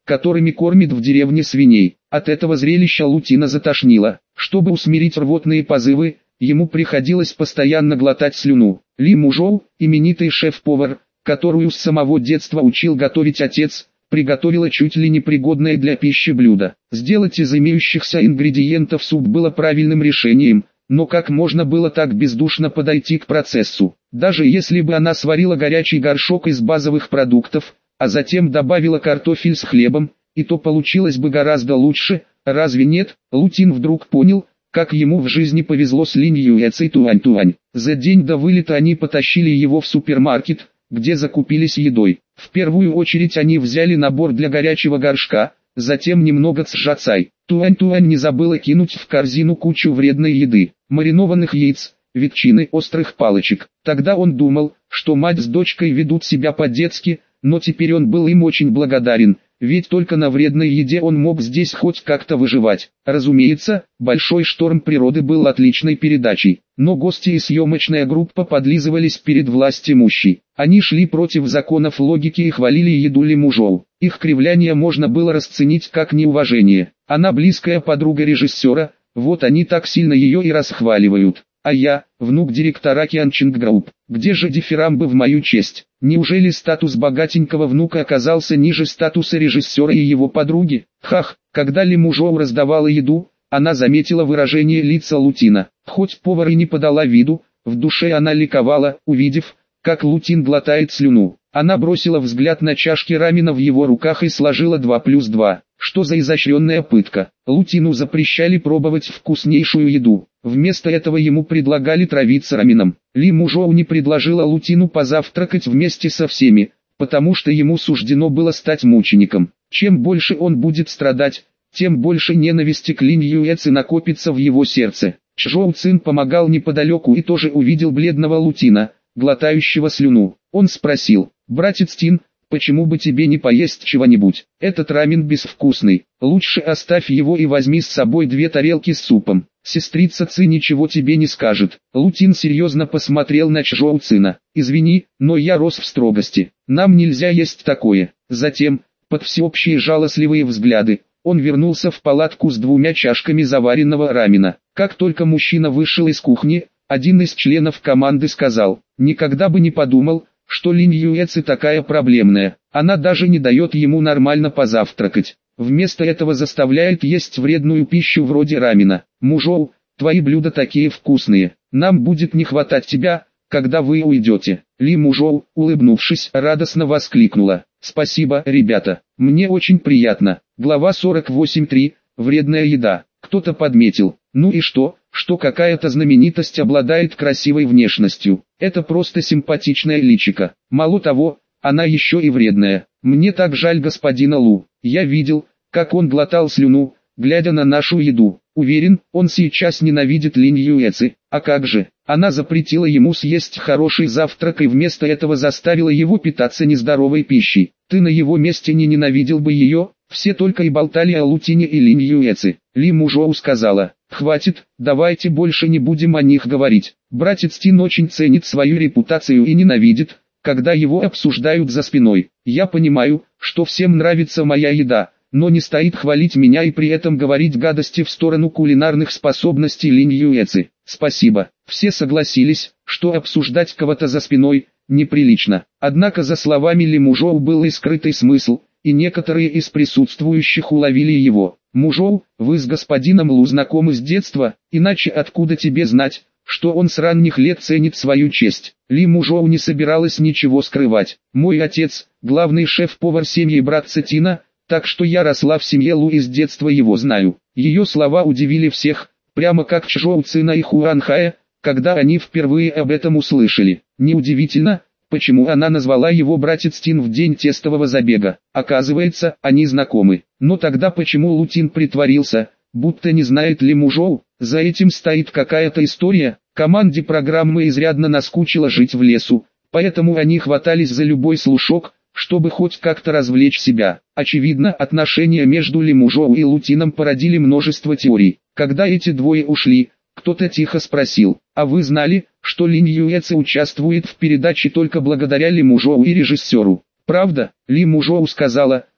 S1: которыми кормит в деревне свиней. От этого зрелища Лутина затошнило. Чтобы усмирить рвотные позывы, ему приходилось постоянно глотать слюну. Ли Мужоу, именитый шеф-повар, которую с самого детства учил готовить отец, приготовила чуть ли не пригодное для пищи блюдо. Сделать из имеющихся ингредиентов суп было правильным решением, но как можно было так бездушно подойти к процессу? Даже если бы она сварила горячий горшок из базовых продуктов, а затем добавила картофель с хлебом, и то получилось бы гораздо лучше, разве нет? Лутин вдруг понял, как ему в жизни повезло с Линь Юэцей Туань-Туань. За день до вылета они потащили его в супермаркет, где закупились едой. В первую очередь они взяли набор для горячего горшка, затем немного цжацай. Туань-Туань не забыла кинуть в корзину кучу вредной еды, маринованных яиц, ветчины, острых палочек. Тогда он думал, что мать с дочкой ведут себя по-детски, но теперь он был им очень благодарен, ведь только на вредной еде он мог здесь хоть как-то выживать. Разумеется, «Большой шторм природы» был отличной передачей, но гости и съемочная группа подлизывались перед властимущей. Они шли против законов логики и хвалили еду Ли Мужоу. Их кривляние можно было расценить как неуважение. Она близкая подруга режиссера, вот они так сильно ее и расхваливают. А я, внук директора Кианчинг Групп, где же дифирамбы в мою честь? Неужели статус богатенького внука оказался ниже статуса режиссера и его подруги? Хах, когда Ли Мужоу раздавала еду, она заметила выражение лица Лутина. Хоть повар и не подала виду, в душе она ликовала, увидев, как Лутин глотает слюну. Она бросила взгляд на чашки рамена в его руках и сложила 2+2. Что за изощренная пытка? Лутину запрещали пробовать вкуснейшую еду. Вместо этого ему предлагали травиться раменом. Ли Мужоу не предложила Лутину позавтракать вместе со всеми, потому что ему суждено было стать мучеником. Чем больше он будет страдать, тем больше ненависти к Линь Юэци накопится в его сердце. Чжоу Цин помогал неподалеку и тоже увидел бледного Лутина, глотающего слюну. Он спросил: «Братец Тин, почему бы тебе не поесть чего-нибудь? Этот рамен безвкусный, лучше оставь его и возьми с собой 2 тарелки с супом. Сестрица Ци ничего тебе не скажет». Лутин серьезно посмотрел на Чжоу Цина. «Извини, но я рос в строгости. Нам нельзя есть такое». Затем, под всеобщие жалостливые взгляды, он вернулся в палатку с 2 чашками заваренного рамена. Как только мужчина вышел из кухни, один из членов команды сказал: «Никогда бы не подумал, что Линь Юэци такая проблемная. Она даже не дает ему нормально позавтракать. Вместо этого заставляет есть вредную пищу вроде рамена. Мужоу, твои блюда такие вкусные. Нам будет не хватать тебя, когда вы уйдете». Ли Мужоу, улыбнувшись, радостно воскликнула: «Спасибо, ребята, мне очень приятно». Глава 48.3. Вредная еда. Кто-то подметил: «Ну и что какая-то знаменитость обладает красивой внешностью? Это просто симпатичная личико. Мало того, она еще и вредная. Мне так жаль господина Лу. Я видел, как он глотал слюну, глядя на нашу еду. Уверен, он сейчас ненавидит Линь Юэци. А как же? Она запретила ему съесть хороший завтрак и вместо этого заставила его питаться нездоровой пищей. Ты на его месте не ненавидел бы ее?» Все только и болтали о Лутине и Линь Юэци. Ли Мужоу сказала: «Хватит, давайте больше не будем о них говорить. Братец Тин очень ценит свою репутацию и ненавидит, когда его обсуждают за спиной. Я понимаю, что всем нравится моя еда, но не стоит хвалить меня и при этом говорить гадости в сторону кулинарных способностей Линь Юэци». Спасибо. Все согласились, что обсуждать кого-то за спиной неприлично. Однако за словами Ли Мужоу был и скрытый смысл, и некоторые из присутствующих уловили его. «Мужоу, вы с господином Лу знакомы с детства, иначе откуда тебе знать, что он с ранних лет ценит свою честь?» Ли Мужоу не собиралась ничего скрывать. «Мой отец, главный шеф-повар семьи братца Тина, так что я росла в семье Лу и с детства его знаю». Ее слова удивили всех, прямо как Чжоу Цина и Хуанхая, когда они впервые об этом услышали. Неудивительно, почему она назвала его братец Тин в день тестового забега. Оказывается, они знакомы. Но тогда почему Лутин притворился, будто не знает Ли Мужоу? За этим стоит какая-то история. Команде программы изрядно наскучило жить в лесу, поэтому они хватались за любой слушок, чтобы хоть как-то развлечь себя. Очевидно, отношения между Ли Мужоу и Лутином породили множество теорий. Когда эти двое ушли, кто-то тихо спросил: «А вы знали, что Линь Юэци участвует в передаче только благодаря Ли Мужоу и режиссеру?» «Правда?» Ли Мужоу сказала,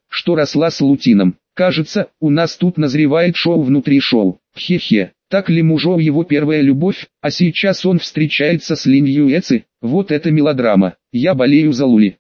S1: что росла с Лутином. Кажется, у нас тут назревает шоу внутри шоу. Хе-хе. Так ли Мужоу его первая любовь, а сейчас он встречается с Линь Юэци? Вот это мелодрама. Я болею за Лули.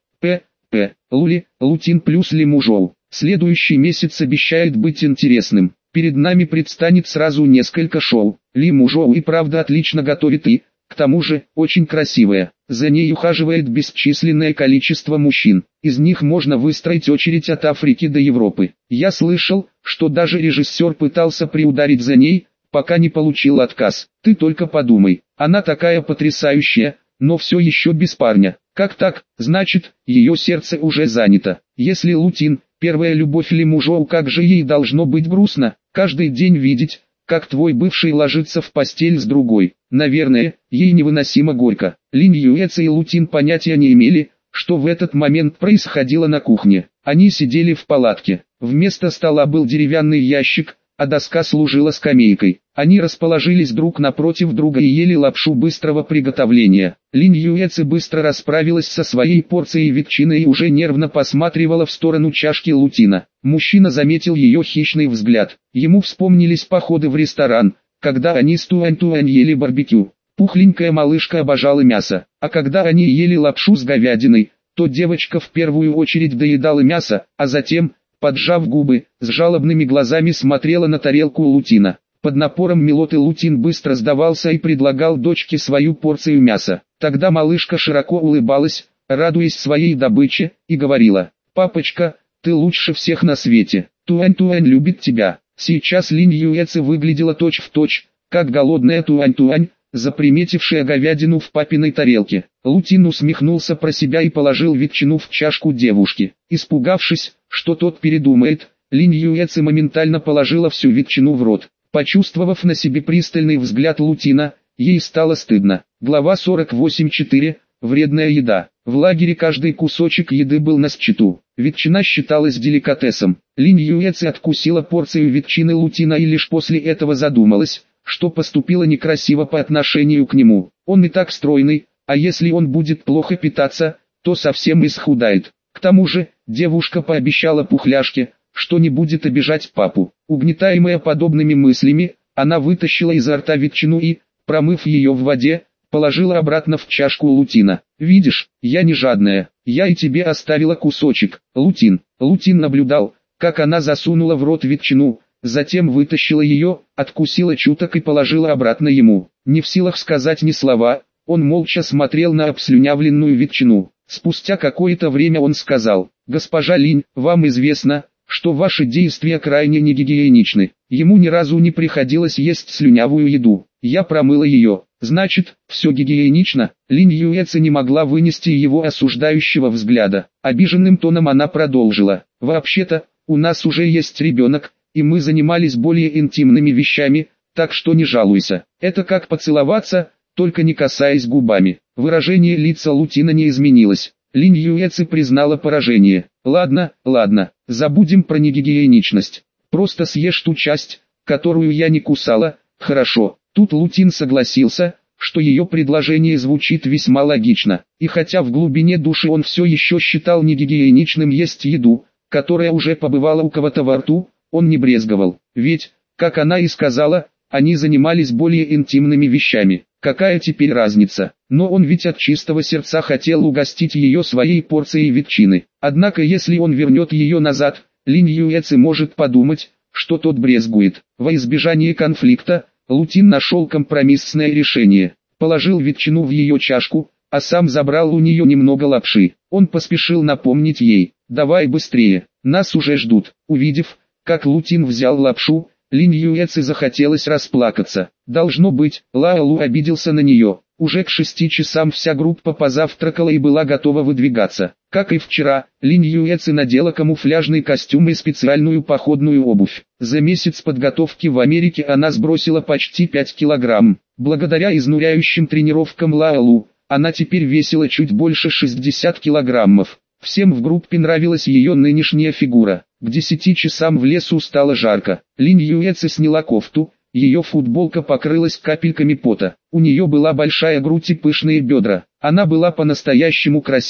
S1: Лули, Лутин плюс Ли Мужоу. Следующий месяц обещает быть интересным. Перед нами предстанет сразу несколько шоу. Ли Мужоу и правда отлично готовит и, к тому же, очень красивая. За ней ухаживает бесчисленное количество мужчин. Из них можно выстроить очередь от Африки до Европы. Я слышал, что даже режиссер пытался приударить за ней, пока не получил отказ. Ты только подумай, она такая потрясающая, но все еще без парня. Как так? Значит, ее сердце уже занято. Если Лутин, первая любовь Ли Мужоу, как же ей должно быть грустно, каждый день видеть, как твой бывший ложится в постель с другой. Наверное, ей невыносимо горько. Линь Юэци и Лутин понятия не имели, что в этот момент происходило на кухне. Они сидели в палатке. Вместо стола был деревянный ящик, а доска служила скамейкой. Они расположились друг напротив друга и ели лапшу быстрого приготовления. Линь Юэци быстро расправилась со своей порцией ветчины и уже нервно посматривала в сторону чашки Лутина. Мужчина заметил ее хищный взгляд. Ему вспомнились походы в ресторан, когда они с Туань-Туань ели барбекю. Пухленькая малышка обожала мясо, а когда они ели лапшу с говядиной, то девочка в первую очередь доедала мясо, а затем, поджав губы, с жалобными глазами смотрела на тарелку Лутина. Под напором милоты Лутин быстро сдавался и предлагал дочке свою порцию мяса. Тогда малышка широко улыбалась, радуясь своей добыче, и говорила: «Папочка, ты лучше всех на свете, Туань-Туань любит тебя». Сейчас Линь Юэци выглядела точь-в-точь, как голодная Туань-Туань, заприметившая говядину в папиной тарелке. Лутин усмехнулся про себя и положил ветчину в чашку девушки. Испугавшись, что тот передумает, Линь Юэци моментально положила всю ветчину в рот. Почувствовав на себе пристальный взгляд Лутина, ей стало стыдно. Глава 48.4. Вредная еда. В лагере каждый кусочек еды был на счету. Ветчина считалась деликатесом. Линь Юэци откусила порцию ветчины Лутина и лишь после этого задумалась, что поступила некрасиво по отношению к нему. Он и так стройный, а если он будет плохо питаться, то совсем исхудает. К тому же, девушка пообещала Пухляшке, что не будет обижать папу. Угнетаемая подобными мыслями, она вытащила изо рта ветчину и, промыв ее в воде, положила обратно в чашку Лутина. «Видишь, я не жадная, я и тебе оставила кусочек, Лутин». Лутин наблюдал, как она засунула в рот ветчину, затем вытащила ее, откусила чуток и положила обратно ему. Не в силах сказать ни слова, он молча смотрел на обслюнявленную ветчину. Спустя какое-то время он сказал: «Госпожа Линь, вам известно, что ваши действия крайне негигиеничны. Ему ни разу не приходилось есть слюнявую еду. Я промыла ее. Значит, все гигиенично». Линь Юэци не могла вынести его осуждающего взгляда. Обиженным тоном она продолжила: «Вообще-то, у нас уже есть ребенок, и мы занимались более интимными вещами, так что не жалуйся. Это как поцеловаться, только не касаясь губами». Выражение лица Лутина не изменилось. Линь Юэци признала поражение. «Ладно, забудем про негигиеничность. Просто съешь ту часть, которую я не кусала, хорошо». Тут Лутин согласился, что ее предложение звучит весьма логично. И хотя в глубине души он все еще считал негигиеничным есть еду, которая уже побывала у кого-то во рту, он не брезговал. Ведь, как она и сказала, они занимались более интимными вещами. Какая теперь разница? Но он ведь от чистого сердца хотел угостить ее своей порцией ветчины. Однако если он вернет ее назад, Линь Юэци может подумать, что тот брезгует. Во избежание конфликта, Лутин нашел компромиссное решение. Положил ветчину в ее чашку, а сам забрал у нее немного лапши. Он поспешил напомнить ей: «Давай быстрее, нас уже ждут». Увидев, как Лутин взял лапшу, Линь Юэци захотелось расплакаться. Должно быть, Лаолу обиделся на нее. Уже к 6 часам вся группа позавтракала и была готова выдвигаться. Как и вчера, Линь Юэци надела камуфляжный костюм и специальную походную обувь. За месяц подготовки в Америке она сбросила почти 5 килограмм. Благодаря изнуряющим тренировкам Лаолу, она теперь весила чуть больше 60 килограммов. Всем в группе нравилась ее нынешняя фигура. К 10 часам в лесу стало жарко. Линь Юэци сняла кофту, ее футболка покрылась капельками пота. У нее была большая грудь и пышные бедра. Она была по-настоящему красивой,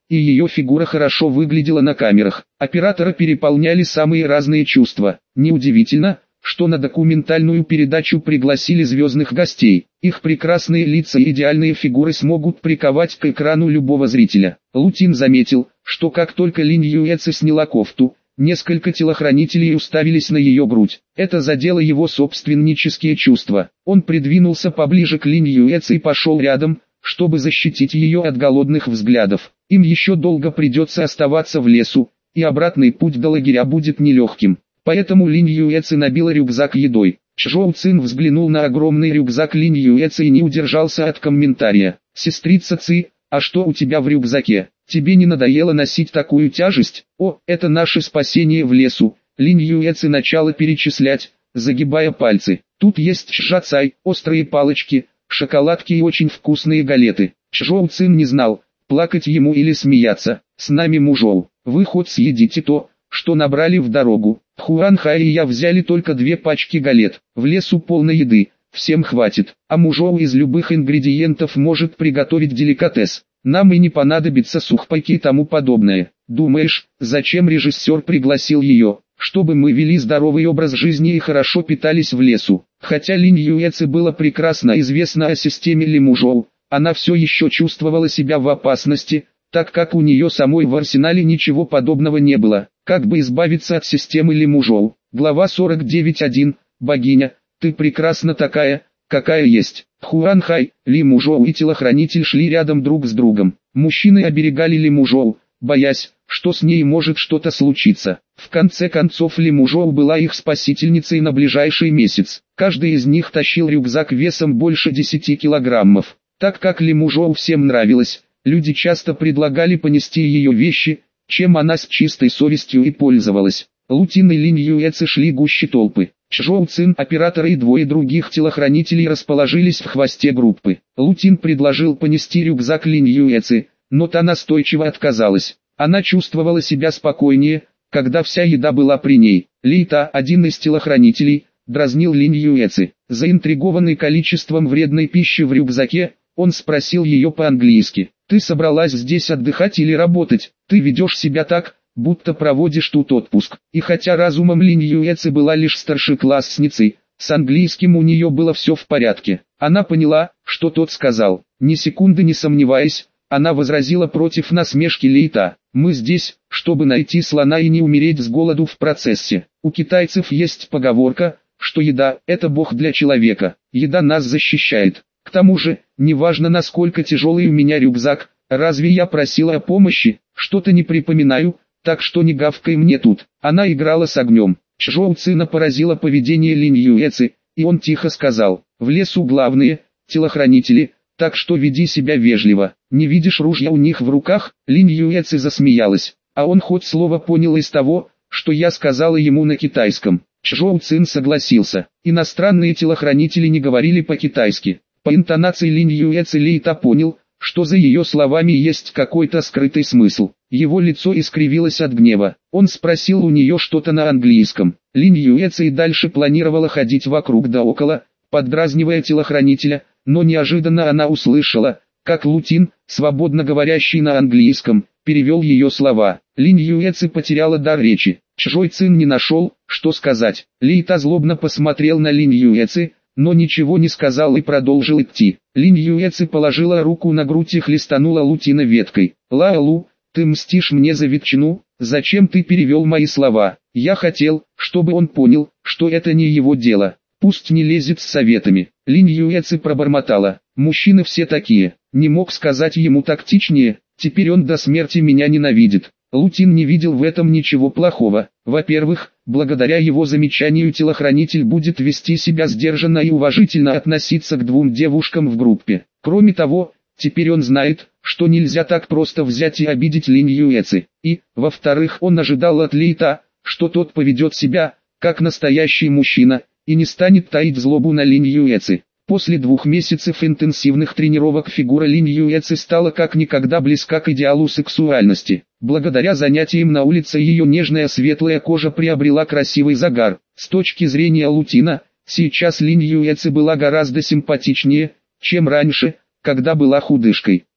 S1: и ее фигура хорошо выглядела на камерах. Оператора переполняли самые разные чувства. Неудивительно, что на документальную передачу пригласили звездных гостей. Их прекрасные лица и идеальные фигуры смогут приковать к экрану любого зрителя. Лутин заметил, что как только Линь Юэци сняла кофту, несколько телохранителей уставились на ее грудь. Это задело его собственнические чувства. Он придвинулся поближе к Линь Юэци и пошел рядом, чтобы защитить ее от голодных взглядов. Им еще долго придется оставаться в лесу, и обратный путь до лагеря будет нелегким. Поэтому Линь Юэци набила рюкзак едой. Чжоу Цин взглянул на огромный рюкзак Линь Юэци и не удержался от комментария. «Сестрица Ци, а что у тебя в рюкзаке? Тебе не надоело носить такую тяжесть? О, это наше спасение в лесу». Линь Юэци начала перечислять, загибая пальцы. «Тут есть чжацай, острые палочки, шоколадки и очень вкусные галеты». Чжоу Цин не знал, плакать ему или смеяться. «С нами Мужоу, вы хоть съедите то, что набрали в дорогу. Хуан Хай и я взяли только 2 пачки галет. В лесу полно еды, всем хватит. А Мужоу из любых ингредиентов может приготовить деликатес. Нам и не понадобится сухпайки и тому подобное. Думаешь, зачем режиссер пригласил ее? Чтобы мы вели здоровый образ жизни и хорошо питались в лесу». Хотя Линь Юэци было прекрасно известно о системе Ли Мужоу, она все еще чувствовала себя в опасности, так как у нее самой в арсенале ничего подобного не было. Как бы избавиться от системы Ли Мужоу? Глава 49.1. Богиня, ты прекрасна такая, какая есть. Хуан Хай, Ли Мужоу и телохранитель шли рядом друг с другом. Мужчины оберегали Ли Мужоу, боясь, что с ней может что-то случиться. В конце концов Ли Мужоу была их спасительницей на ближайший месяц. Каждый из них тащил рюкзак весом больше 10 килограммов. Так как Ли Мужоу всем нравилась, люди часто предлагали понести ее вещи, чем она с чистой совестью и пользовалась. Лутин и Линь Юэци шли гуще толпы. Чжоу Цин, оператор и 2 других телохранителей расположились в хвосте группы. Лутин предложил понести рюкзак Линь Юэци, но та настойчиво отказалась. Она чувствовала себя спокойнее, когда вся еда была при ней. Ли Та, один из телохранителей, дразнил Линь Юэци. Заинтригованный количеством вредной пищи в рюкзаке, он спросил ее по-английски: «Ты собралась здесь отдыхать или работать? Ты ведешь себя так, будто проводишь тут отпуск». И хотя разумом Линь Юэци была лишь старшеклассницей, с английским у нее было все в порядке. Она поняла, что тот сказал. Ни секунды не сомневаясь, она возразила против насмешки Ли Та: «Мы здесь, чтобы найти слона и не умереть с голоду в процессе. У китайцев есть поговорка, что еда – это бог для человека. Еда нас защищает. К тому же, неважно насколько тяжелый у меня рюкзак, разве я просила о помощи? Что-то не припоминаю, так что не гавкай мне тут». Она играла с огнем. Чжоу Цина поразило поведение Линь Юэци, и он тихо сказал: «В лесу главные – телохранители, так что веди себя вежливо. Не видишь ружья у них в руках?» Линь Юэци засмеялась, а он хоть слово понял из того, что я сказала ему на китайском. Чжоу Цин согласился. Иностранные телохранители не говорили по-китайски. По интонации Линь Юэци Ли Та понял, что за ее словами есть какой-то скрытый смысл. Его лицо искривилось от гнева. Он спросил у нее что-то на английском. Линь Юэци и дальше планировала ходить вокруг да около, поддразнивая телохранителя, но неожиданно она услышала, как Лутин, свободно говорящий на английском, перевел ее слова. Линь Юэци потеряла дар речи. Чжой Цин не нашел, что сказать. Ли Та злобно посмотрел на Линь Юэци, но ничего не сказал и продолжил идти. Линь Юэци положила руку на грудь и хлестанула Лутина веткой. «Лаолу, ты мстишь мне за ветчину? Зачем ты перевел мои слова? Я хотел, чтобы он понял, что это не его дело. Пусть не лезет с советами». Линь Юэци пробормотала: «Мужчины все такие». Не мог сказать ему тактичнее: «Теперь он до смерти меня ненавидит». Лутин не видел в этом ничего плохого. Во-первых, благодаря его замечанию телохранитель будет вести себя сдержанно и уважительно относиться к 2 девушкам в группе. Кроме того, теперь он знает, что нельзя так просто взять и обидеть Линь Юэци. И, во-вторых, он ожидал от Ли Та, что тот поведет себя, как настоящий мужчина, и не станет таить злобу на Линь Юэци. После 2 месяцев интенсивных тренировок фигура Линь Юэци стала как никогда близка к идеалу сексуальности. Благодаря занятиям на улице ее нежная светлая кожа приобрела красивый загар. С точки зрения Лутина, сейчас Линь Юэци была гораздо симпатичнее, чем раньше, когда была худышкой.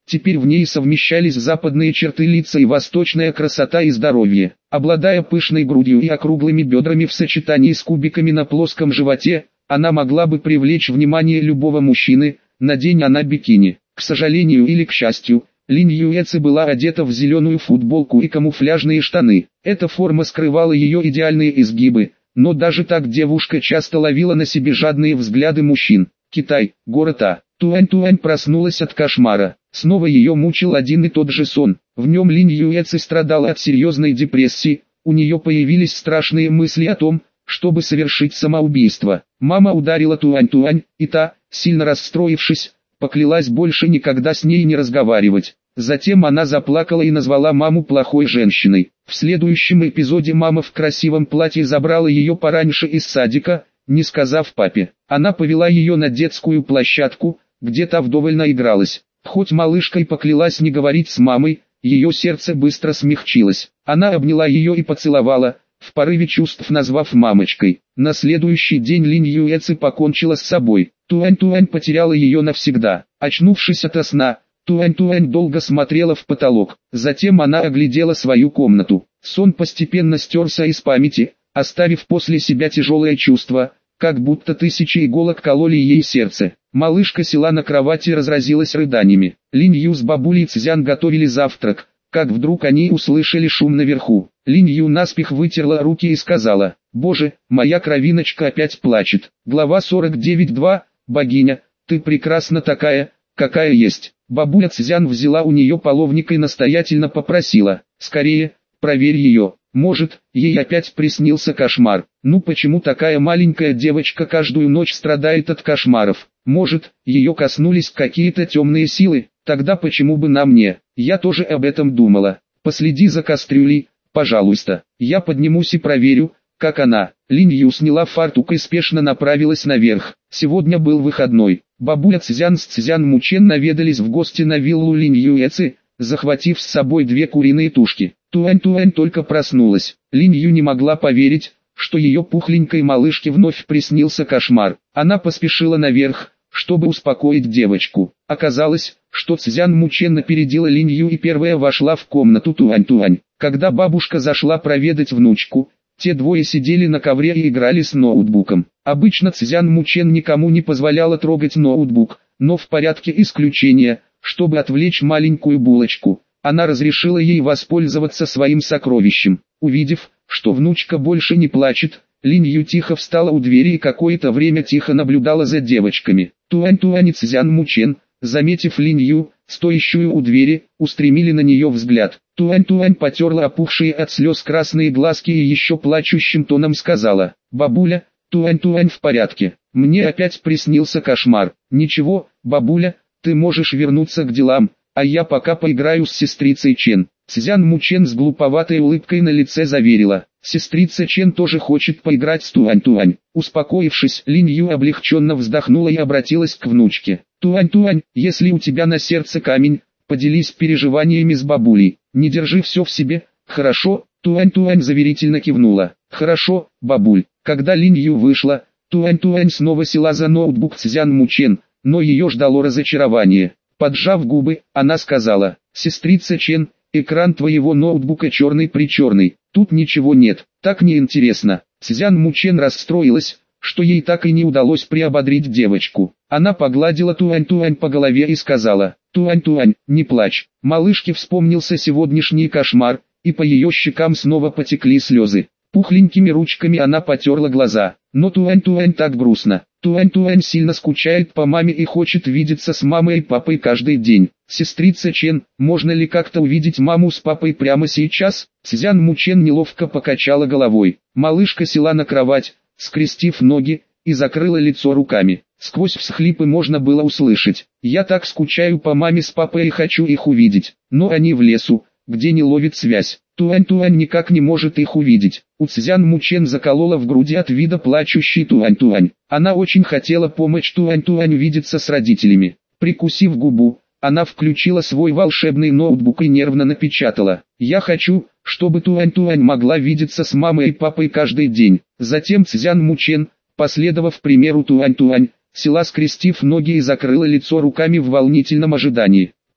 S1: Теперь в ней совмещались западные черты лица и восточная красота и здоровье. Обладая пышной грудью и округлыми бедрами в сочетании с кубиками на плоском животе, она могла бы привлечь внимание любого мужчины, надень она бикини. К сожалению или к счастью, Линь Юэци была одета в зеленую футболку и камуфляжные штаны. Эта форма скрывала ее идеальные изгибы, но даже так девушка часто ловила на себе жадные взгляды мужчин. Китай, город А. Туань проснулась от кошмара. Снова ее мучил один и тот же сон. В нем Линь Юэци страдала от серьезной депрессии, у нее появились страшные мысли о том, чтобы совершить самоубийство. Мама ударила Туань, и та, сильно расстроившись, поклялась больше никогда с ней не разговаривать. Затем она заплакала и назвала маму плохой женщиной. В следующем эпизоде мама в красивом платье забрала ее пораньше из садика, не сказав папе. Она повела ее на детскую площадку, где та вдоволь наигралась. Хоть малышка и поклялась не говорить с мамой, ее сердце быстро смягчилось. Она обняла ее и поцеловала, в порыве чувств назвав мамочкой. На следующий день Линь Юэци покончила с собой. Туань потеряла ее навсегда. Очнувшись ото сна, Туань долго смотрела в потолок. Затем она оглядела свою комнату. Сон постепенно стерся из памяти, оставив после себя тяжелое чувство, как будто тысячи иголок кололи ей сердце. Малышка села на кровати и разразилась рыданиями. Линь Ю с бабулей Цзян готовили завтрак, как вдруг они услышали шум наверху. Линь Ю наспех вытерла руки и сказала: «Боже, моя кровиночка опять плачет». Глава 49.2. Богиня, ты прекрасна такая, какая есть. Бабуля Цзян взяла у нее половник и настоятельно попросила: «Скорее, проверь ее. Может, ей опять приснился кошмар. Ну почему такая маленькая девочка каждую ночь страдает от кошмаров? Может, ее коснулись какие-то темные силы? Тогда почему бы нам не? Я тоже об этом думала. Последи за кастрюлей, пожалуйста. Я поднимусь и проверю, как она». Линь Ю сняла фартук и спешно направилась наверх. Сегодня был выходной. Бабуля Цзян с Цзян Мучен наведались в гости на виллу Линь Юэци, захватив с собой 2 куриные тушки. Туань только проснулась. Линь Ю не могла поверить, что ее пухленькой малышке вновь приснился кошмар. Она поспешила наверх, чтобы успокоить девочку. Оказалось, что Цзян Мучен опередила Линь Ю и первая вошла в комнату Туань. Когда бабушка зашла проведать внучку, те двое сидели на ковре и играли с ноутбуком. Обычно Цзян Мучен никому не позволяла трогать ноутбук, но в порядке исключения, чтобы отвлечь маленькую булочку, она разрешила ей воспользоваться своим сокровищем. Увидев, что внучка больше не плачет, Линь Ю тихо встала у двери и какое-то время тихо наблюдала за девочками. Туань и Цзян Мучен, заметив Линь Ю, стоящую у двери, устремили на нее взгляд. Туань потерла опухшие от слез красные глазки и еще плачущим тоном сказала: «Бабуля, Туань в порядке. Мне опять приснился кошмар». «Ничего, бабуля, ты можешь вернуться к делам, а я пока поиграю с сестрицей Чен». Цзян Мучен с глуповатой улыбкой на лице заверила: «Сестрица Чен тоже хочет поиграть с Туань». Успокоившись, Линь Ю облегченно вздохнула и обратилась к внучке: «Туань, если у тебя на сердце камень, поделись переживаниями с бабулей, не держи все в себе, хорошо?» Туань заверительно кивнула: «Хорошо, бабуль». Когда Линь Ю вышла, Туань снова села за ноутбук Цзян Мучен, но ее ждало разочарование. Поджав губы, она сказала: «Сестрица Чен, экран твоего ноутбука черный-причерный, тут ничего нет, так неинтересно». Цзян Мучен расстроилась, что ей так и не удалось приободрить девочку. Она погладила Туань по голове и сказала: «Туань, не плачь». Малышке вспомнился сегодняшний кошмар, и по ее щекам снова потекли слезы. Пухленькими ручками она потерла глаза. Но Туань так грустно. Туань сильно скучает по маме и хочет видеться с мамой и папой каждый день. «Сестрица Чен, можно ли как-то увидеть маму с папой прямо сейчас?» Цзян Мучен неловко покачала головой. Малышка села на кровать, скрестив ноги, и закрыла лицо руками. Сквозь всхлипы можно было услышать: «Я так скучаю по маме с папой и хочу их увидеть, но они в лесу, где не ловит связь». Туань никак не может их увидеть. У Цзян Мучен заколола в груди от вида плачущей Туань. Она очень хотела помочь Туань увидеться с родителями. Прикусив губу, она включила свой волшебный ноутбук и нервно напечатала: «Я хочу, чтобы Туань могла видеться с мамой и папой каждый день». Затем Цзян Мучен, последовав примеру Туань, села скрестив ноги и закрыла лицо руками в волнительном ожидании.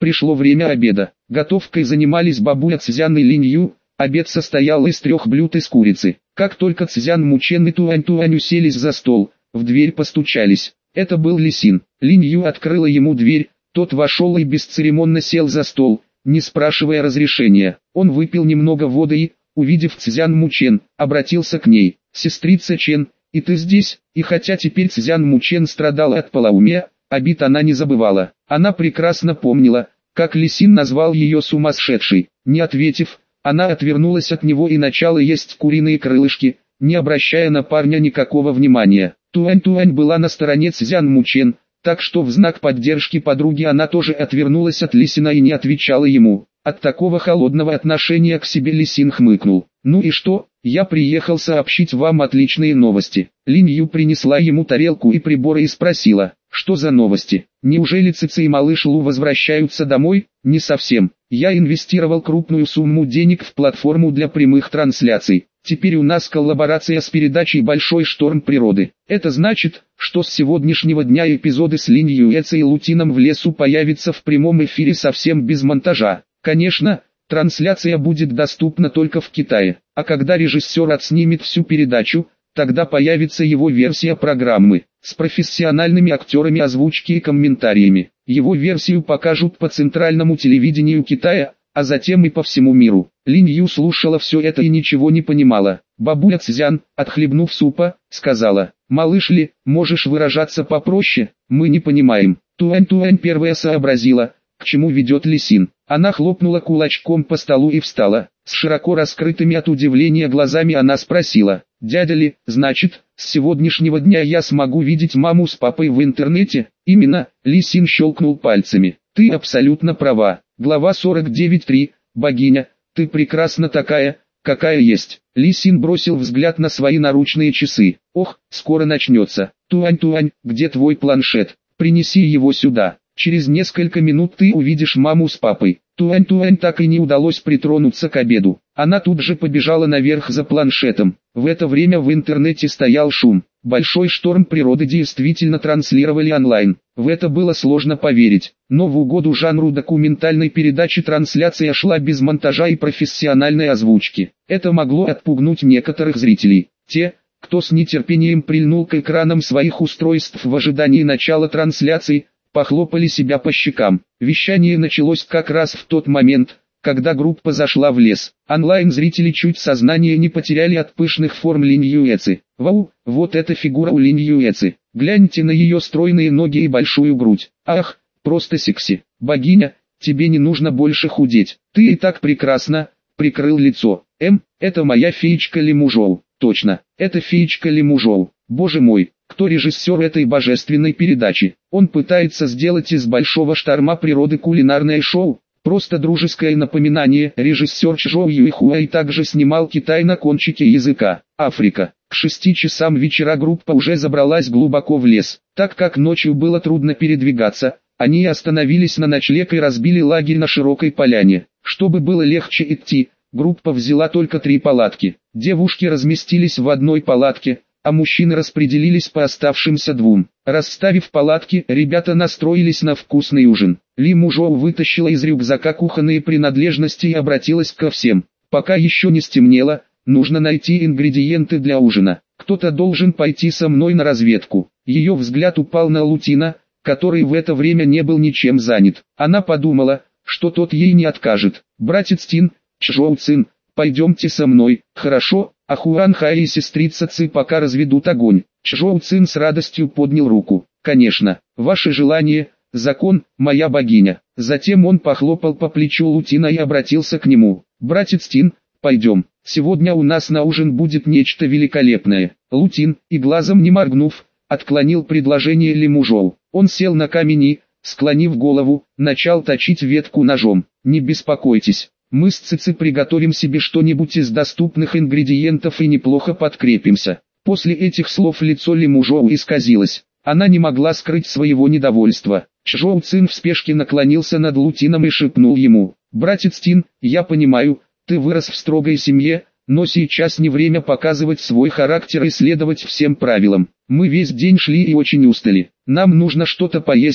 S1: Пришло время обеда. Готовкой занимались бабуля Цзян и Линь Ю. Обед состоял из 3 блюд из курицы. Как только Цзян Мучен и Туань уселись за стол, в дверь постучались. Это был Ли Син. Линь Ю открыла ему дверь, тот вошел и бесцеремонно сел за стол, не спрашивая разрешения. Он выпил немного воды и, увидев Цзян Мучен, обратился к ней. «Сестрица Чен, и ты здесь?» И хотя теперь Цзян Мучен страдала от полоумия, обид она не забывала. Она прекрасно помнила, как Ли Син назвал ее сумасшедшей. Не ответив, она отвернулась от него и начала есть куриные крылышки, не обращая на парня никакого внимания. Туань была на стороне Цзян Мучен, так что в знак поддержки подруги она тоже отвернулась от Ли Сина и не отвечала ему. От такого холодного отношения к себе Ли Син хмыкнул. «Ну и что? Я приехал сообщить вам отличные новости». Линь Ю принесла ему тарелку и приборы и спросила, что за новости? Неужели Цици и малыш Лу возвращаются домой? Не совсем. Я инвестировал крупную сумму денег в платформу для прямых трансляций. Теперь у нас коллаборация с передачей «Большой шторм природы». Это значит, что с сегодняшнего дня эпизоды с Линь Юэци и Лутином в лесу появятся в прямом эфире совсем без монтажа. Конечно, трансляция будет доступна только в Китае, а когда режиссер отснимет всю передачу, тогда появится его версия программы, с профессиональными актерами озвучки и комментариями. Его версию покажут по центральному телевидению Китая, а затем и по всему миру. Линь Ю слушала все это и ничего не понимала. Бабуля Цзян, отхлебнув супа, сказала: «Малыш Ли, можешь выражаться попроще, мы не понимаем». Туань первая сообразила, к чему ведет Ли Син. Она хлопнула кулачком по столу и встала. С широко раскрытыми от удивления глазами она спросила: «Дядя Ли, значит, с сегодняшнего дня я смогу видеть маму с папой в интернете?» «Именно», — Ли Син щелкнул пальцами. «Ты абсолютно права». Глава 49.3. «Богиня, ты прекрасна такая, какая есть». Ли Син бросил взгляд на свои наручные часы. «Ох, скоро начнется. Туань, где твой планшет? Принеси его сюда. Через несколько минут ты увидишь маму с папой». Туань так и не удалось притронуться к обеду. Она тут же побежала наверх за планшетом. В это время в интернете стоял шум. «Большой шторм природы» действительно транслировали онлайн. В это было сложно поверить. Но в угоду жанру документальной передачи трансляция шла без монтажа и профессиональной озвучки. Это могло отпугнуть некоторых зрителей. Те, кто с нетерпением прильнул к экранам своих устройств в ожидании начала трансляции, похлопали себя по щекам. Вещание началось как раз в тот момент, когда группа зашла в лес. Онлайн-зрители чуть сознание не потеряли от пышных форм Линь Юэци. «Вау, вот эта фигура у Линь Юэци. Гляньте на ее стройные ноги и большую грудь. Ах, просто секси. Богиня, тебе не нужно больше худеть. Ты и так прекрасна», — прикрыл лицо. Это моя феечка Ли Мужоу». «Точно, это феечка Ли Мужоу. Боже мой, кто режиссер этой божественной передачи? Он пытается сделать из большого шторма природы кулинарное шоу». Просто дружеское напоминание. Режиссер Чжоу Юйхуэй также снимал «Китай на кончике языка». Африка. К 6 часам вечера группа уже забралась глубоко в лес. Так как ночью было трудно передвигаться, они остановились на ночлег и разбили лагерь на широкой поляне. Чтобы было легче идти, группа взяла только 3 палатки. Девушки разместились в одной палатке, а мужчины распределились по оставшимся 2. Расставив палатки, ребята настроились на вкусный ужин. Ли Мужоу вытащила из рюкзака кухонные принадлежности и обратилась ко всем. «Пока еще не стемнело, нужно найти ингредиенты для ужина. Кто-то должен пойти со мной на разведку». Ее взгляд упал на Лутина, который в это время не был ничем занят. Она подумала, что тот ей не откажет. «Братец Тин, Чжоу Цин, пойдемте со мной». «Хорошо». А Хуан Хай и сестрица Ци пока разведут огонь. Чжоу Цин с радостью поднял руку. «Конечно, ваше желание, закон, моя богиня». Затем он похлопал по плечу Лутина и обратился к нему. «Братец Тин, пойдем, сегодня у нас на ужин будет нечто великолепное». Лутин, и глазом не моргнув, отклонил предложение Ли Мужоу. Он сел на камень и, склонив голову, начал точить ветку ножом. «Не беспокойтесь. Мы с Цици приготовим себе что-нибудь из доступных ингредиентов и неплохо подкрепимся». После этих слов лицо Ли Мужоу исказилось. Она не могла скрыть своего недовольства. Чжоу Цин в спешке наклонился над Лутином и шепнул ему: «Братец Тин, я понимаю, ты вырос в строгой семье, но сейчас не время показывать свой характер и следовать всем правилам. Мы весь день шли и очень устали. Нам нужно что-то поесть,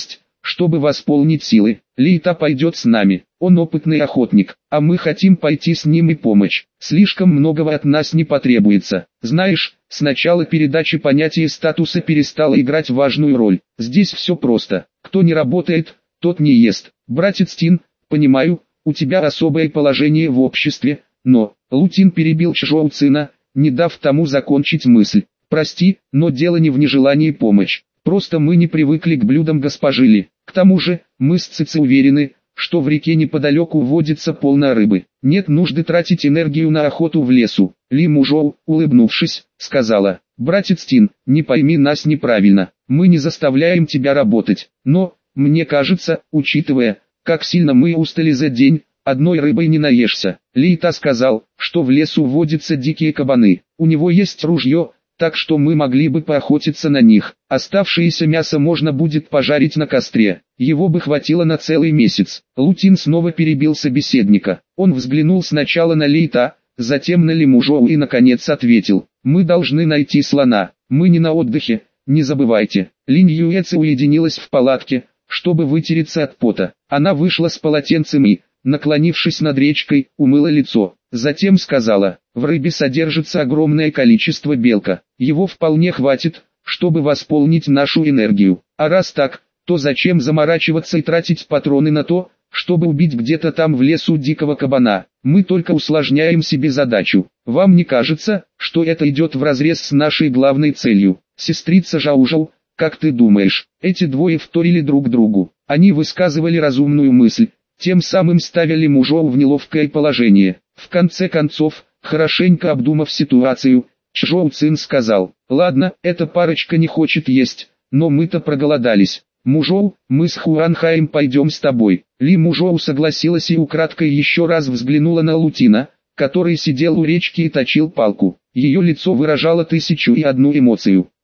S1: чтобы восполнить силы. Лейта пойдет с нами, он опытный охотник, а мы хотим пойти с ним и помочь. Слишком многого от нас не потребуется. Знаешь, с начала передачи понятие статуса перестало играть важную роль. Здесь все просто. Кто не работает, тот не ест. Братец Тин, понимаю, у тебя особое положение в обществе, но... Лутин перебил Чжоу Цина, не дав тому закончить мысль. Прости, но дело не в нежелании помочь. Просто мы не привыкли к блюдам госпожи Ли. К тому же, мы с Цици уверены, что в реке неподалеку водится полно рыбы. Нет нужды тратить энергию на охоту в лесу. Ли Мужоу, улыбнувшись, сказала: «Братец Тин, не пойми нас неправильно. Мы не заставляем тебя работать. Но, мне кажется, учитывая, как сильно мы устали за день, одной рыбой не наешься». Лейта сказал, что в лесу водятся дикие кабаны. У него есть ружье, так что мы могли бы поохотиться на них. Оставшееся мясо можно будет пожарить на костре. Его бы хватило на целый месяц. Лутин снова перебил собеседника. Он взглянул сначала на Лейта, затем на Ли Мужоу и наконец ответил: «Мы должны найти слона. Мы не на отдыхе, не забывайте». Линь Юэци уединилась в палатке, чтобы вытереться от пота. Она вышла с полотенцем и, наклонившись над речкой, умыла лицо. Затем сказала: «В рыбе содержится огромное количество белка. Его вполне хватит, чтобы восполнить нашу энергию. А раз так, то зачем заморачиваться и тратить патроны на то, чтобы убить где-то там в лесу дикого кабана? Мы только усложняем себе задачу. Вам не кажется, что это идет вразрез с нашей главной целью?» «Сестрица Жаужау, как ты думаешь?» Эти двое вторили друг другу. Они высказывали разумную мысль, тем самым ставили Мужоу в неловкое положение. В конце концов, хорошенько обдумав ситуацию, Чжоу Цин сказал: «Ладно, эта парочка не хочет есть, но мы-то проголодались. Мужоу, мы с Хуанхаем пойдем с тобой». Ли Мужоу согласилась и украдкой еще раз взглянула на Лутина, который сидел у речки и точил палку. Ее лицо выражало 1001 эмоцию.